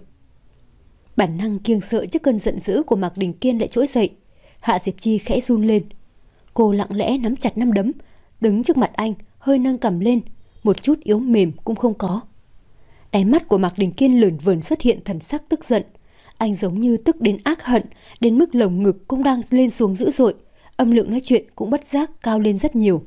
Bản năng kiêng sợ trước cơn giận dữ của Mạc Đình Kiên lại trỗi dậy. Hạ Diệp Chi khẽ run lên. Cô lặng lẽ nắm chặt nắm đấm, đứng trước mặt anh, hơi nâng cằm lên, một chút yếu mềm cũng không có. Đáy mắt của Mạc Đình Kiên lởn vởn xuất hiện thần sắc tức giận. Anh giống như tức đến ác hận, đến mức lồng ngực cũng đang lên xuống dữ dội, âm lượng nói chuyện cũng bất giác cao lên rất nhiều.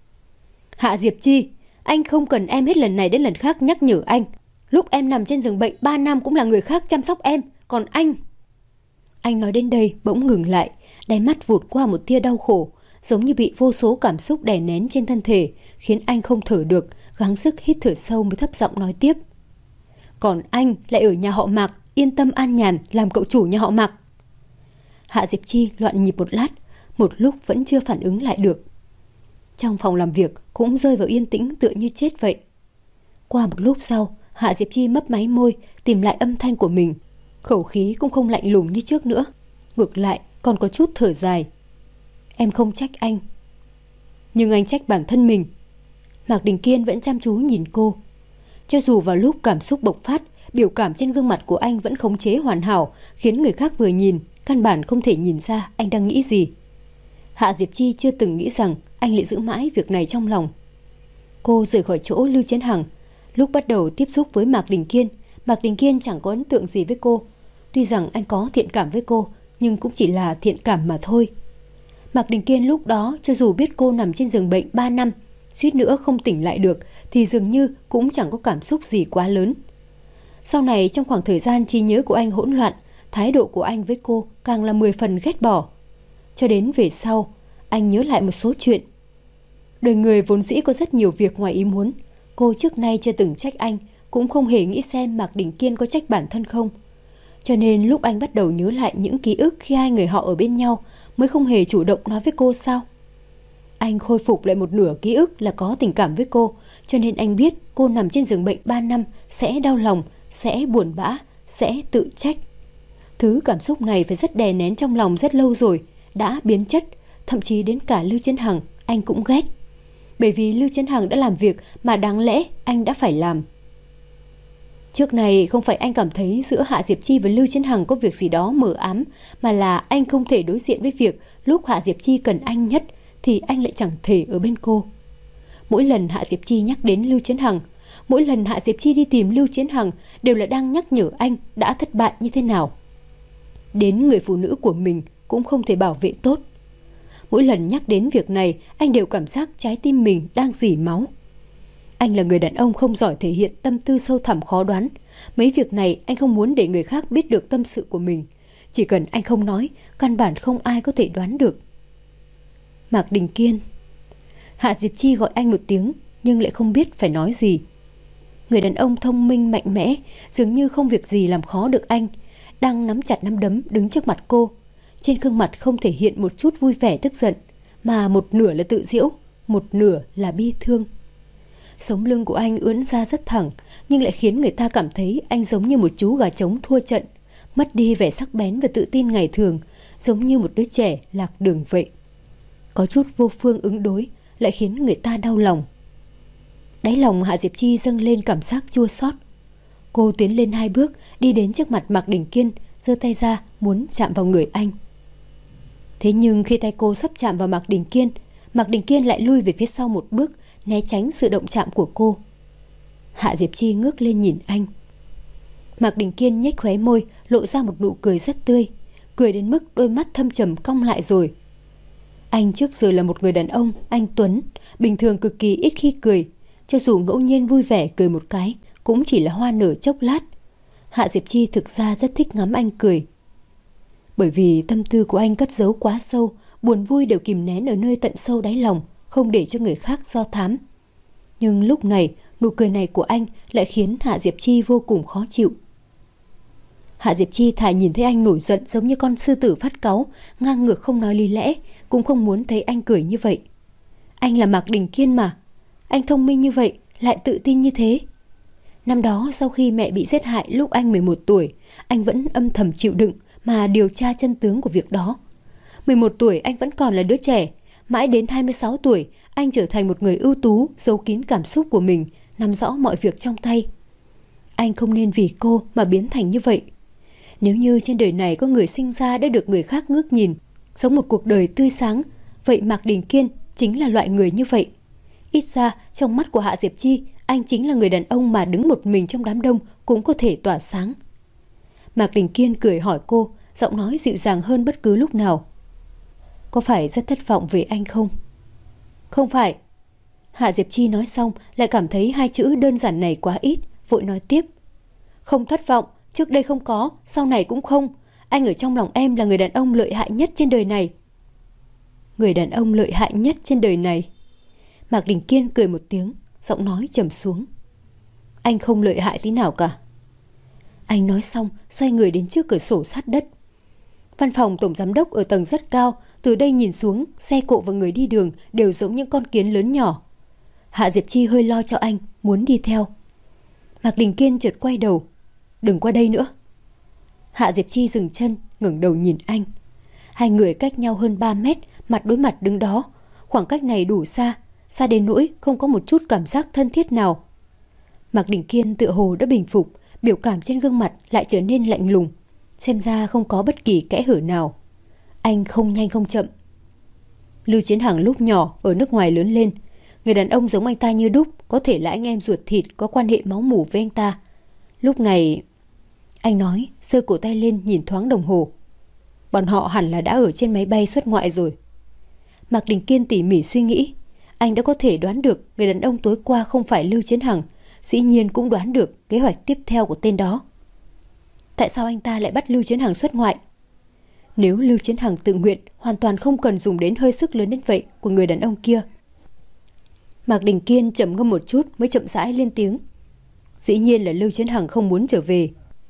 Hạ Diệp Chi, anh không cần em hết lần này đến lần khác nhắc nhở anh. Lúc em nằm trên giường bệnh ba năm cũng là người khác chăm sóc em, còn anh... Anh nói đến đây bỗng ngừng lại, đáy mắt vụt qua một tia đau khổ, giống như bị vô số cảm xúc đè nén trên thân thể, khiến anh không thở được, gắng sức hít thở sâu mới thấp giọng nói tiếp. Còn anh lại ở nhà họ Mạc, yên tâm an nhàn làm cậu chủ nhà họ Mạc. Hạ Diệp Chi loạn nhịp một lát, một lúc vẫn chưa phản ứng lại được. Trong phòng làm việc cũng rơi vào yên tĩnh tựa như chết vậy. Qua một lúc sau, Hạ Diệp Chi mấp máy môi, tìm lại âm thanh của mình. Khẩu khí cũng không lạnh lùng như trước nữa, ngược lại còn có chút thở dài. Em không trách anh, nhưng anh trách bản thân mình. Mạc Đình Kiên vẫn chăm chú nhìn cô. Cho dù vào lúc cảm xúc bộc phát, biểu cảm trên gương mặt của anh vẫn khống chế hoàn hảo, khiến người khác vừa nhìn căn bản không thể nhìn ra anh đang nghĩ gì. Hạ Diệp Chi chưa từng nghĩ rằng anh lại giữ mãi việc này trong lòng. Cô rời khỏi chỗ Lưu Chiến Hằng. Lúc bắt đầu tiếp xúc với Mạc Đình Kiên, Mạc Đình Kiên chẳng có ấn tượng gì với cô. Tuy rằng anh có thiện cảm với cô, nhưng cũng chỉ là thiện cảm mà thôi. Mạc Đình Kiên lúc đó cho dù biết cô nằm trên giường bệnh ba năm, suýt nữa không tỉnh lại được, thì dường như cũng chẳng có cảm xúc gì quá lớn. Sau này trong khoảng thời gian trí nhớ của anh hỗn loạn, thái độ của anh với cô càng là mười phần ghét bỏ. Cho đến về sau, anh nhớ lại một số chuyện. Đời người vốn dĩ có rất nhiều việc ngoài ý muốn. Cô trước nay chưa từng trách anh, cũng không hề nghĩ xem Mạc Đình Kiên có trách bản thân không. Cho nên lúc anh bắt đầu nhớ lại những ký ức khi hai người họ ở bên nhau, mới không hề chủ động nói với cô sao. Anh khôi phục lại một nửa ký ức là có tình cảm với cô, cho nên anh biết cô nằm trên giường bệnh ba năm sẽ đau lòng, sẽ buồn bã, sẽ tự trách. Thứ cảm xúc này phải rất đè nén trong lòng rất lâu rồi, đã biến chất, thậm chí đến cả Lưu Chiến Hằng anh cũng ghét. Bởi vì Lưu Chiến Hằng đã làm việc mà đáng lẽ anh đã phải làm. Trước này không phải anh cảm thấy giữa Hạ Diệp Chi và Lưu Chiến Hằng có việc gì đó mờ ám, mà là anh không thể đối diện với việc lúc Hạ Diệp Chi cần anh nhất thì anh lại chẳng thể ở bên cô. Mỗi lần Hạ Diệp Chi nhắc đến Lưu Chiến Hằng, mỗi lần Hạ Diệp Chi đi tìm Lưu Chiến Hằng đều là đang nhắc nhở anh đã thất bại như thế nào. Đến người phụ nữ của mình cũng không thể bảo vệ tốt. Mỗi lần nhắc đến việc này, anh đều cảm giác trái tim mình đang rỉ máu. Anh là người đàn ông không giỏi thể hiện tâm tư sâu thẳm khó đoán. Mấy việc này anh không muốn để người khác biết được tâm sự của mình. Chỉ cần anh không nói, căn bản không ai có thể đoán được. Mạc Đình Kiên. Hạ Diệp Chi gọi anh một tiếng, nhưng lại không biết phải nói gì. Người đàn ông thông minh mạnh mẽ, dường như không việc gì làm khó được anh, đang nắm chặt nắm đấm đứng trước mặt cô. Trên gương mặt không thể hiện một chút vui vẻ tức giận, mà một nửa là tự giễu, một nửa là bi thương. Sống lưng của anh ưỡn ra rất thẳng, nhưng lại khiến người ta cảm thấy anh giống như một chú gà trống thua trận, mất đi vẻ sắc bén và tự tin ngày thường, giống như một đứa trẻ lạc đường vậy. Có chút vô phương ứng đối, lại khiến người ta đau lòng. Đáy lòng Hạ Diệp Chi dâng lên cảm giác chua xót. Cô tiến lên hai bước, đi đến trước mặt Mạc Đình Kiên, giơ tay ra muốn chạm vào người anh. Thế nhưng khi tay cô sắp chạm vào Mạc Đình Kiên, Mạc Đình Kiên lại lui về phía sau một bước, né tránh sự động chạm của cô. Hạ Diệp Chi ngước lên nhìn anh. Mạc Đình Kiên nhếch khóe môi, lộ ra một nụ cười rất tươi, cười đến mức đôi mắt thâm trầm cong lại rồi. Anh trước giờ là một người đàn ông, anh Tuấn, bình thường cực kỳ ít khi cười, cho dù ngẫu nhiên vui vẻ cười một cái, cũng chỉ là hoa nở chốc lát. Hạ Diệp Chi thực ra rất thích ngắm anh cười. Bởi vì tâm tư của anh cất giấu quá sâu, buồn vui đều kìm nén ở nơi tận sâu đáy lòng, không để cho người khác do thám. Nhưng lúc này, nụ cười này của anh lại khiến Hạ Diệp Chi vô cùng khó chịu. Hạ Diệp Chi thà nhìn thấy anh nổi giận giống như con sư tử phát cáu, ngang ngược không nói lý lẽ, cũng không muốn thấy anh cười như vậy. Anh là Mạc Đình Kiên mà. Anh thông minh như vậy, lại tự tin như thế. Năm đó sau khi mẹ bị giết hại lúc anh mười một tuổi, anh vẫn âm thầm chịu đựng mà điều tra chân tướng của việc đó. mười một tuổi anh vẫn còn là đứa trẻ, mãi đến hai mươi sáu tuổi anh trở thành một người ưu tú, giấu kín cảm xúc của mình, nắm rõ mọi việc trong tay. Anh không nên vì cô mà biến thành như vậy. Nếu như trên đời này có người sinh ra đã được người khác ngước nhìn, sống một cuộc đời tươi sáng, vậy Mạc Đình Kiên chính là loại người như vậy. Ít ra trong mắt của Hạ Diệp Chi, anh chính là người đàn ông mà đứng một mình trong đám đông cũng có thể tỏa sáng. Mạc Đình Kiên cười hỏi cô, giọng nói dịu dàng hơn bất cứ lúc nào. Có phải rất thất vọng về anh không? Không phải. Hạ Diệp Chi nói xong lại cảm thấy hai chữ đơn giản này quá ít, vội nói tiếp. Không thất vọng, trước đây không có, sau này cũng không. Anh ở trong lòng em là người đàn ông lợi hại nhất trên đời này. Người đàn ông lợi hại nhất trên đời này. Mạc Đình Kiên cười một tiếng, giọng nói trầm xuống. Anh không lợi hại tí nào cả. Anh nói xong xoay người đến trước cửa sổ sát đất. Văn phòng tổng giám đốc ở tầng rất cao, từ đây nhìn xuống, xe cộ và người đi đường đều giống những con kiến lớn nhỏ. Hạ Diệp Chi hơi lo cho anh, muốn đi theo. Mạc Đình Kiên chợt quay đầu. Đừng qua đây nữa. Hạ Diệp Chi dừng chân, ngẩng đầu nhìn anh. Hai người cách nhau hơn ba mét, mặt đối mặt đứng đó. Khoảng cách này đủ xa, xa đến nỗi không có một chút cảm giác thân thiết nào. Mạc Đình Kiên tựa hồ đã bình phục, biểu cảm trên gương mặt lại trở nên lạnh lùng, xem ra không có bất kỳ kẽ hở nào. Anh không nhanh không chậm. Lưu Chiến Hằng lúc nhỏ ở nước ngoài lớn lên, người đàn ông giống anh ta như đúc, có thể là anh em ruột thịt, có quan hệ máu mủ với anh ta. Lúc này, anh nói, giơ cổ tay lên nhìn thoáng đồng hồ. Bọn họ hẳn là đã ở trên máy bay xuất ngoại rồi. Mạc Đình Kiên tỉ mỉ suy nghĩ, anh đã có thể đoán được người đàn ông tối qua không phải Lưu Chiến Hằng, dĩ nhiên cũng đoán được kế hoạch tiếp theo của tên đó. Tại sao anh ta lại bắt Lưu Chiến Hằng xuất ngoại? Nếu Lưu Chiến Hằng tự nguyện, hoàn toàn không cần dùng đến hơi sức lớn đến vậy của người đàn ông kia. Mạc Đình Kiên trầm ngâm một chút mới chậm rãi lên tiếng. Dĩ nhiên là Lưu Chiến Hằng không muốn trở về.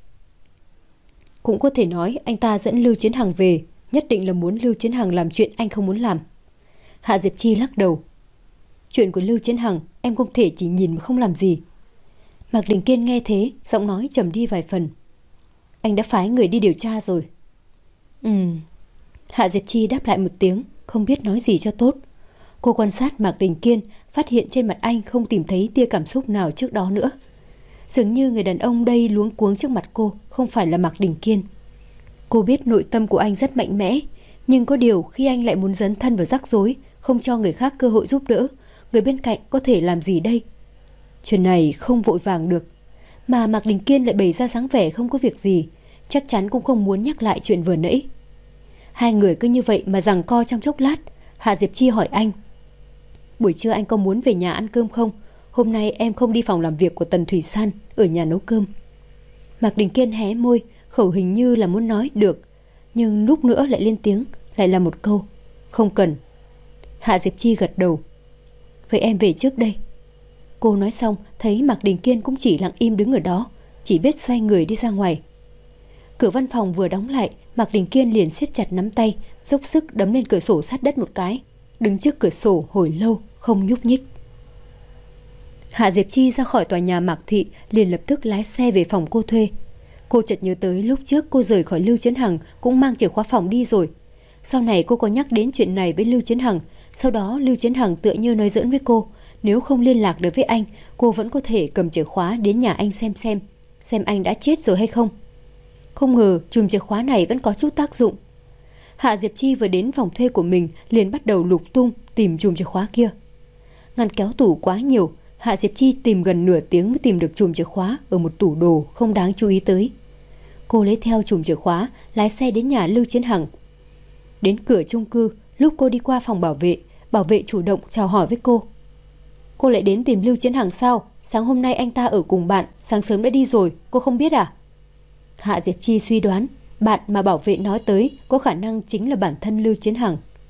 Cũng có thể nói anh ta dẫn Lưu Chiến Hằng về, nhất định là muốn Lưu Chiến Hằng làm chuyện anh không muốn làm. Hạ Diệp Chi lắc đầu. Chuyện của Lưu Chiến Hằng em không thể chỉ nhìn mà không làm gì. Mạc Đình Kiên nghe thế, giọng nói trầm đi vài phần. Anh đã phái người đi điều tra rồi. Ừm. Hạ Diệp Chi đáp lại một tiếng, không biết nói gì cho tốt. Cô quan sát Mạc Đình Kiên, phát hiện trên mặt anh không tìm thấy tia cảm xúc nào trước đó nữa. Dường như người đàn ông đây luống cuống trước mặt cô không phải là Mạc Đình Kiên. Cô biết nội tâm của anh rất mạnh mẽ, nhưng có điều khi anh lại muốn dấn thân vào rắc rối, không cho người khác cơ hội giúp đỡ, người bên cạnh có thể làm gì đây? Chuyện này không vội vàng được. Mà Mạc Đình Kiên lại bày ra dáng vẻ không có việc gì, chắc chắn cũng không muốn nhắc lại chuyện vừa nãy. Hai người cứ như vậy mà giằng co trong chốc lát. Hạ Diệp Chi hỏi anh. Buổi trưa anh có muốn về nhà ăn cơm không? Hôm nay em không đi phòng làm việc của Tần Thủy San, ở nhà nấu cơm. Mạc Đình Kiên hé môi, khẩu hình như là muốn nói được, nhưng lúc nữa lại lên tiếng, lại là một câu. Không cần. Hạ Diệp Chi gật đầu. Vậy em về trước đây. Cô nói xong thấy Mạc Đình Kiên cũng chỉ lặng im đứng ở đó, chỉ biết xoay người đi ra ngoài. Cửa văn phòng vừa đóng lại, Mạc Đình Kiên liền siết chặt nắm tay, dốc sức đấm lên cửa sổ sát đất một cái, đứng trước cửa sổ hồi lâu không nhúc nhích. Hạ Diệp Chi ra khỏi tòa nhà Mạc Thị, liền lập tức lái xe về phòng cô thuê. Cô chợt nhớ tới lúc trước cô rời khỏi Lưu Chiến Hằng cũng mang chìa khóa phòng đi rồi. Sau này cô có nhắc đến chuyện này với Lưu Chiến Hằng, sau đó Lưu Chiến Hằng tựa như nói giỡn với cô, nếu không liên lạc được với anh, cô vẫn có thể cầm chìa khóa đến nhà anh xem xem, xem anh đã chết rồi hay không. Không ngờ chùm chìa khóa này vẫn có chút tác dụng. Hạ Diệp Chi vừa đến phòng thuê của mình liền bắt đầu lục tung tìm chùm chìa khóa kia. Ngăn kéo tủ quá nhiều, Hạ Diệp Chi tìm gần nửa tiếng mới tìm được chùm chìa khóa ở một tủ đồ không đáng chú ý tới. Cô lấy theo chùm chìa khóa, lái xe đến nhà Lưu Chiến Hằng. Đến cửa chung cư, lúc cô đi qua phòng bảo vệ, bảo vệ chủ động chào hỏi với cô. Cô lại đến tìm Lưu Chiến Hằng sao? Sáng hôm nay anh ta ở cùng bạn, sáng sớm đã đi rồi, cô không biết à? Hạ Diệp Chi suy đoán, bạn mà bảo vệ nói tới có khả năng chính là bản thân Lưu Chiến Hằng.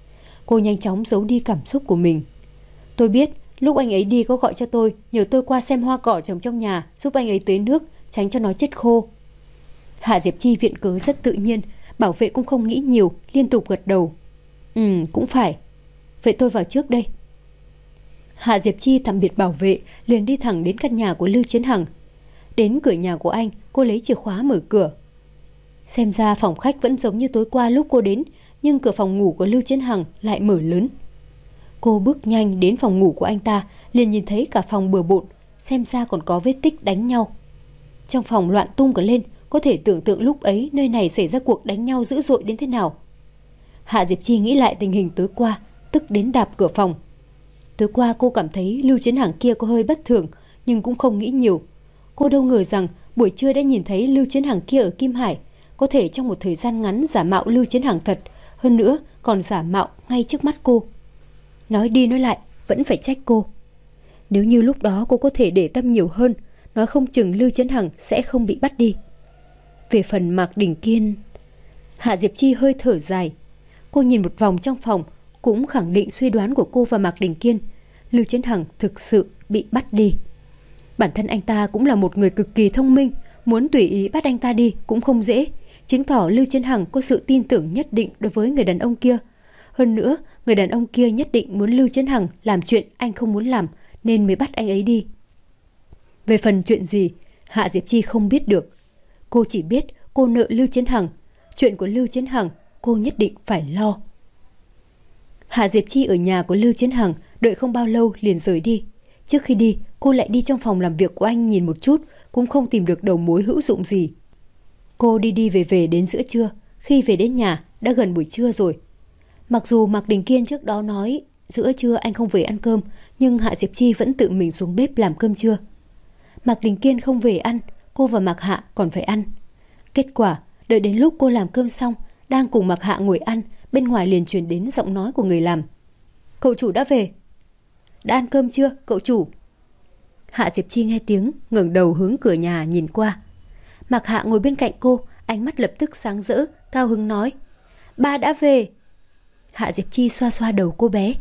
Cô nhanh chóng giấu đi cảm xúc của mình. Tôi biết lúc anh ấy đi có gọi cho tôi, nhờ tôi qua xem hoa cỏ trồng trong nhà, giúp anh ấy tưới nước, tránh cho nó chết khô. Hạ Diệp Chi viện cớ rất tự nhiên. Bảo vệ cũng không nghĩ nhiều, liên tục gật đầu. Ừ, cũng phải. Vậy tôi vào trước đây. Hạ Diệp Chi tạm biệt bảo vệ, liền đi thẳng đến căn nhà của Lưu Chiến Hằng. Đến cửa nhà của anh, cô lấy chìa khóa mở cửa. Xem ra phòng khách vẫn giống như tối qua lúc cô đến, nhưng cửa phòng ngủ của Lưu Chiến Hằng lại mở lớn. Cô bước nhanh đến phòng ngủ của anh ta, liền nhìn thấy cả phòng bừa bộn, xem ra còn có vết tích đánh nhau. Trong phòng loạn tung cả lên, có thể tưởng tượng lúc ấy nơi này xảy ra cuộc đánh nhau dữ dội đến thế nào. Hạ Diệp Chi nghĩ lại tình hình tối qua, tức đến đạp cửa phòng. Tối qua cô cảm thấy Lưu Chiến Hằng kia có hơi bất thường, nhưng cũng không nghĩ nhiều. Cô đâu ngờ rằng buổi trưa đã nhìn thấy Lưu Chiến Hằng kia ở Kim Hải, có thể trong một thời gian ngắn giả mạo Lưu Chiến Hằng thật, hơn nữa còn giả mạo ngay trước mắt cô. Nói đi nói lại vẫn phải trách cô. Nếu như lúc đó cô có thể để tâm nhiều hơn, nói không chừng Lưu Chiến Hằng sẽ không bị bắt đi. Về phần Mạc Đình Kiên, Hạ Diệp Chi hơi thở dài. Cô nhìn một vòng trong phòng, cũng khẳng định suy đoán của cô và Mạc Đình Kiên. Lưu Chiến Hằng thực sự bị bắt đi. Bản thân anh ta cũng là một người cực kỳ thông minh, muốn tùy ý bắt anh ta đi cũng không dễ, chứng tỏ Lưu Chiến Hằng có sự tin tưởng nhất định đối với người đàn ông kia. Hơn nữa, người đàn ông kia nhất định muốn Lưu Chiến Hằng làm chuyện anh không muốn làm, nên mới bắt anh ấy đi. Về phần chuyện gì, Hạ Diệp Chi không biết được. Cô chỉ biết cô nợ Lưu Chiến Hằng. Chuyện của Lưu Chiến Hằng cô nhất định phải lo. Hạ Diệp Chi ở nhà của Lưu Chiến Hằng đợi không bao lâu liền rời đi. Trước khi đi, cô lại đi trong phòng làm việc của anh nhìn một chút, cũng không tìm được đầu mối hữu dụng gì. Cô đi đi về về đến giữa trưa. Khi về đến nhà đã gần buổi trưa rồi. Mặc dù Mạc Đình Kiên trước đó nói giữa trưa anh không về ăn cơm, nhưng Hạ Diệp Chi vẫn tự mình xuống bếp làm cơm trưa. Mạc Đình Kiên không về ăn, cô và Mạc Hạ còn phải ăn. Kết quả, đợi đến lúc cô làm cơm xong, đang cùng Mạc Hạ ngồi ăn, bên ngoài liền truyền đến giọng nói của người làm. Cậu chủ đã về. Đã ăn cơm chưa, cậu chủ? Hạ Diệp Chi nghe tiếng, ngẩng đầu hướng cửa nhà nhìn qua. Mạc Hạ ngồi bên cạnh cô, ánh mắt lập tức sáng rỡ, cao hứng nói. Ba đã về. Hạ Diệp Chi xoa xoa đầu cô bé.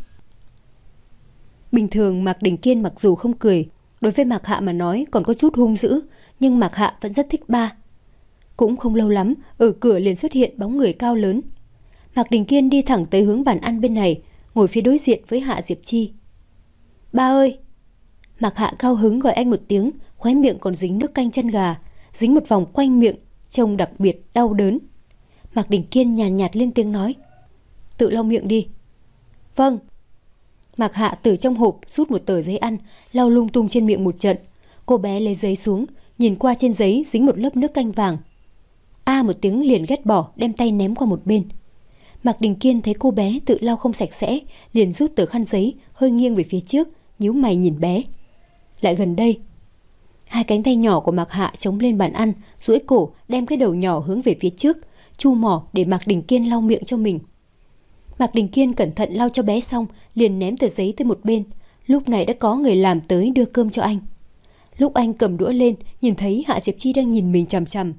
Bình thường Mạc Đình Kiên mặc dù không cười, đối với Mạc Hạ mà nói còn có chút hung dữ, nhưng Mạc Hạ vẫn rất thích ba. Cũng không lâu lắm, ở cửa liền xuất hiện bóng người cao lớn. Mạc Đình Kiên đi thẳng tới hướng bàn ăn bên này, ngồi phía đối diện với Hạ Diệp Chi. Ba ơi! Mạc Hạ cao hứng gọi anh một tiếng, khóe miệng còn dính nước canh chân gà, dính một vòng quanh miệng, trông đặc biệt đau đớn. Mạc Đình Kiên nhàn nhạt, nhạt lên tiếng nói. Tự lau miệng đi. Vâng. Mạc Hạ từ trong hộp rút một tờ giấy ăn, lau lung tung trên miệng một trận. Cô bé lấy giấy xuống, nhìn qua trên giấy dính một lớp nước canh vàng. A một tiếng liền ghét bỏ, đem tay ném qua một bên. Mạc Đình Kiên thấy cô bé tự lau không sạch sẽ, liền rút tờ khăn giấy, hơi nghiêng về phía trước, nhíu mày nhìn bé. Lại gần đây. Hai cánh tay nhỏ của Mạc Hạ chống lên bàn ăn, duỗi cổ đem cái đầu nhỏ hướng về phía trước, chu mỏ để Mạc Đình Kiên lau miệng cho mình. Mạc Đình Kiên cẩn thận lau cho bé xong, liền ném tờ giấy tới một bên. Lúc này đã có người làm tới đưa cơm cho anh. Lúc anh cầm đũa lên, nhìn thấy Hạ Diệp Chi đang nhìn mình chằm chằm.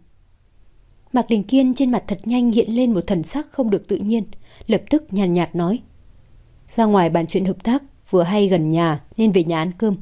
Mạc Đình Kiên trên mặt thật nhanh hiện lên một thần sắc không được tự nhiên, lập tức nhàn nhạt, nhạt nói. Ra ngoài bàn chuyện hợp tác, vừa hay gần nhà nên về nhà ăn cơm.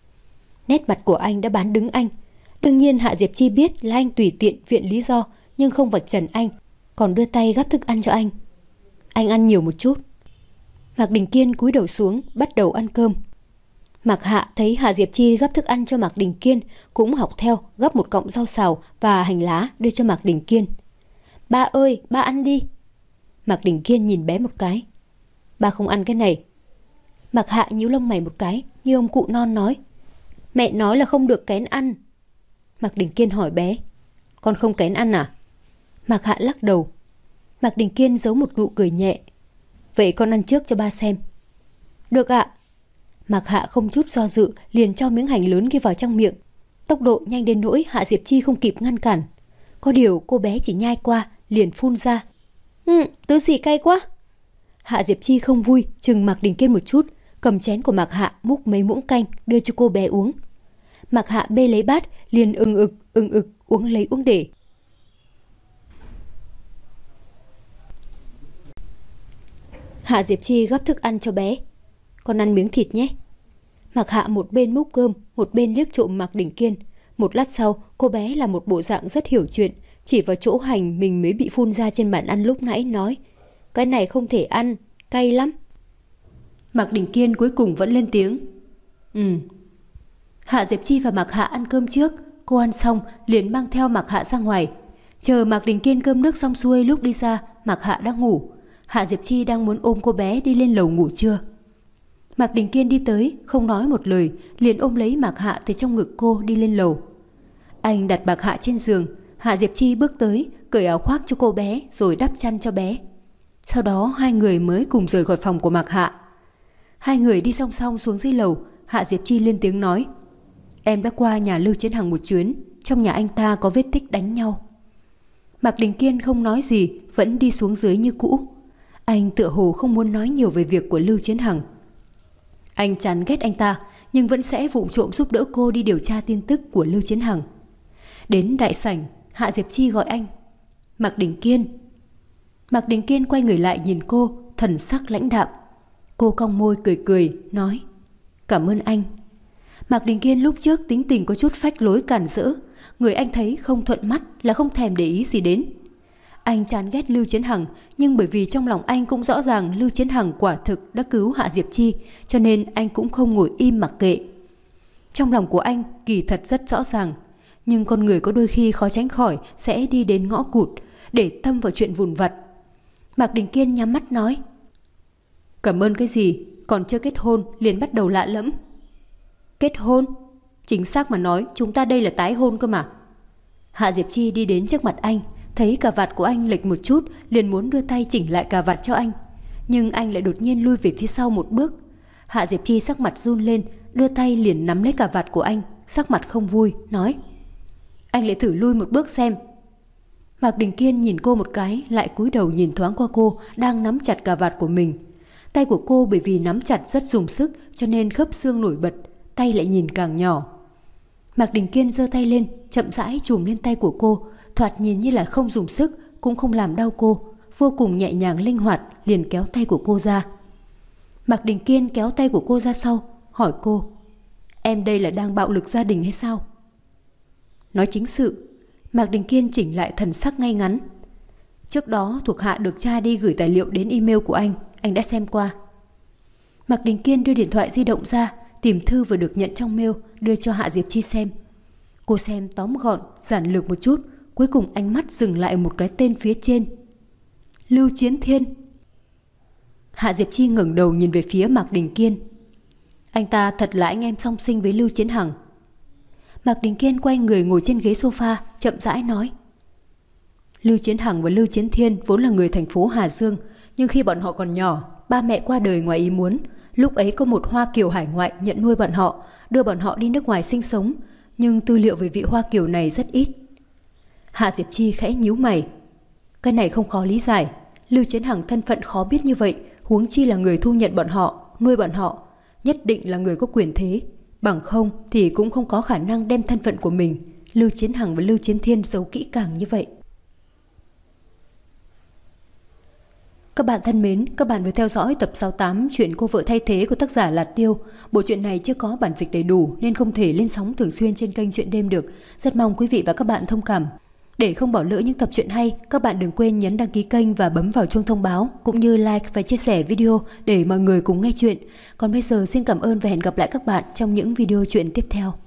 Nét mặt của anh đã bán đứng anh. Đương nhiên Hạ Diệp Chi biết là anh tùy tiện viện lý do, nhưng không vạch trần anh, còn đưa tay gắp thức ăn cho anh. Anh ăn nhiều một chút. Mạc Đình Kiên cúi đầu xuống, bắt đầu ăn cơm. Mạc Hạ thấy Hạ Diệp Chi gắp thức ăn cho Mạc Đình Kiên, cũng học theo gắp một cọng rau xào và hành lá đưa cho Mạc Đình Kiên. Ba ơi, ba ăn đi. Mạc Đình Kiên nhìn bé một cái. Ba không ăn cái này. Mạc Hạ nhíu lông mày một cái, như ông cụ non nói. Mẹ nói là không được kén ăn. Mạc Đình Kiên hỏi bé. Con không kén ăn à? Mạc Hạ lắc đầu. Mạc Đình Kiên giấu một nụ cười nhẹ. Vậy con ăn trước cho ba xem. Được ạ. Mạc Hạ không chút do dự liền cho miếng hành lớn kia vào trong miệng. Tốc độ nhanh đến nỗi Hạ Diệp Chi không kịp ngăn cản. Có điều cô bé chỉ nhai qua liền phun ra. Ừ, thứ gì cay quá. Hạ Diệp Chi không vui, chừng Mạc Đình Kiên một chút, cầm chén của Mạc Hạ múc mấy muỗng canh đưa cho cô bé uống. Mạc Hạ bê lấy bát liền ưng ực ưng ực uống lấy uống để. Hạ Diệp Chi gắp thức ăn cho bé. Con ăn miếng thịt nhé. Mạc Hạ một bên múc cơm, một bên liếc trộm Mạc Đình Kiên. Một lát sau, cô bé là một bộ dạng rất hiểu chuyện, chỉ vào chỗ hành mình mới bị phun ra trên bàn ăn lúc nãy nói: cái này không thể ăn, cay lắm. Mạc Đình Kiên cuối cùng vẫn lên tiếng: Ừ. Hạ Diệp Chi và Mạc Hạ ăn cơm trước. Cô ăn xong liền mang theo Mạc Hạ ra ngoài. Chờ Mạc Đình Kiên cơm nước xong xuôi, lúc đi ra, Mạc Hạ đang ngủ. Hạ Diệp Chi đang muốn ôm cô bé đi lên lầu ngủ trưa. Mạc Đình Kiên đi tới, không nói một lời, liền ôm lấy Mạc Hạ từ trong ngực cô đi lên lầu. Anh đặt Mạc Hạ trên giường. Hạ Diệp Chi bước tới, cởi áo khoác cho cô bé rồi đắp chăn cho bé. Sau đó hai người mới cùng rời khỏi phòng của Mạc Hạ. Hai người đi song song xuống dưới lầu. Hạ Diệp Chi lên tiếng nói: Em đã qua nhà Lưu Chiến Hằng một chuyến. Trong nhà anh ta có vết tích đánh nhau. Mạc Đình Kiên không nói gì, vẫn đi xuống dưới như cũ. Anh tựa hồ không muốn nói nhiều về việc của Lưu Chiến Hằng. Anh chán ghét anh ta, nhưng vẫn sẽ vụng trộm giúp đỡ cô đi điều tra tin tức của Lưu Chiến Hằng. Đến đại sảnh, Hạ Diệp Chi gọi anh: Mạc Đình Kiên. Mạc Đình Kiên quay người lại nhìn cô, thần sắc lãnh đạm. Cô cong môi cười cười, nói: Cảm ơn anh. Mạc Đình Kiên lúc trước tính tình có chút phách lối cản rỡ. Người anh thấy không thuận mắt là không thèm để ý gì đến. Anh chán ghét Lưu Chiến Hằng, nhưng bởi vì trong lòng anh cũng rõ ràng Lưu Chiến Hằng quả thực đã cứu Hạ Diệp Chi, cho nên anh cũng không ngồi im mặc kệ. Trong lòng của anh kỳ thật rất rõ ràng, nhưng con người có đôi khi khó tránh khỏi sẽ đi đến ngõ cụt, để tâm vào chuyện vụn vặt. Mạc Đình Kiên nhắm mắt nói: Cảm ơn cái gì, còn chưa kết hôn liền bắt đầu lạ lẫm. Kết hôn? Chính xác mà nói, chúng ta đây là tái hôn cơ mà. Hạ Diệp Chi đi đến trước mặt anh, thấy cà vạt của anh lệch một chút, liền muốn đưa tay chỉnh lại cà vạt cho anh. Nhưng anh lại đột nhiên lui về phía sau một bước. Hạ Diệp Chi sắc mặt run lên, đưa tay liền nắm lấy cà vạt của anh, sắc mặt không vui, nói: Anh lại thử lui một bước xem. Mạc Đình Kiên nhìn cô một cái, lại cúi đầu nhìn thoáng qua cô đang nắm chặt cà vạt của mình. Tay của cô bởi vì nắm chặt rất dùng sức, cho nên khớp xương nổi bật, tay lại nhìn càng nhỏ. Mạc Đình Kiên giơ tay lên, chậm rãi chùm lên tay của cô, thoạt nhìn như là không dùng sức, cũng không làm đau cô, vô cùng nhẹ nhàng linh hoạt, liền kéo tay của cô ra. Mạc Đình Kiên kéo tay của cô ra sau, hỏi cô: Em đây là đang bạo lực gia đình hay sao? Nói chính sự. Mạc Đình Kiên chỉnh lại thần sắc ngay ngắn. Trước đó thuộc hạ được cha đi gửi tài liệu đến email của anh, anh đã xem qua. Mạc Đình Kiên đưa điện thoại di động ra, tìm thư vừa được nhận trong mail, đưa cho Hạ Diệp Chi xem. Cô xem tóm gọn, giản lược một chút, cuối cùng ánh mắt dừng lại một cái tên phía trên: Lưu Chiến Thiên. Hạ Diệp Chi ngẩng đầu nhìn về phía Mạc Đình Kiên. Anh ta thật là anh em song sinh với Lưu Chiến Hằng. Mạc Đình Kiên quay người ngồi trên ghế sofa, chậm rãi nói: Lưu Chiến Hằng và Lưu Chiến Thiên vốn là người thành phố Hà Dương, nhưng khi bọn họ còn nhỏ, ba mẹ qua đời ngoài ý muốn. Lúc ấy có một Hoa Kiều hải ngoại nhận nuôi bọn họ, đưa bọn họ đi nước ngoài sinh sống, nhưng tư liệu về vị Hoa Kiều này rất ít. Hạ Diệp Chi khẽ nhíu mày. Cái này không khó lý giải. Lưu Chiến Hằng thân phận khó biết như vậy, huống chi là người thu nhận bọn họ, nuôi bọn họ, nhất định là người có quyền thế. Bằng không thì cũng không có khả năng đem thân phận của mình, Lưu Chiến Hằng và Lưu Chiến Thiên giấu kỹ càng như vậy. Các bạn thân mến, các bạn vừa theo dõi tập sáu mươi tám chuyện Cô Vợ Thay Thế của tác giả Lạt Tiêu. Bộ truyện này chưa có bản dịch đầy đủ nên không thể lên sóng thường xuyên trên kênh Chuyện Đêm được. Rất mong quý vị và các bạn thông cảm. Để không bỏ lỡ những tập truyện hay, các bạn đừng quên nhấn đăng ký kênh và bấm vào chuông thông báo, cũng như like và chia sẻ video để mọi người cùng nghe chuyện. Còn bây giờ xin cảm ơn và hẹn gặp lại các bạn trong những video chuyện tiếp theo.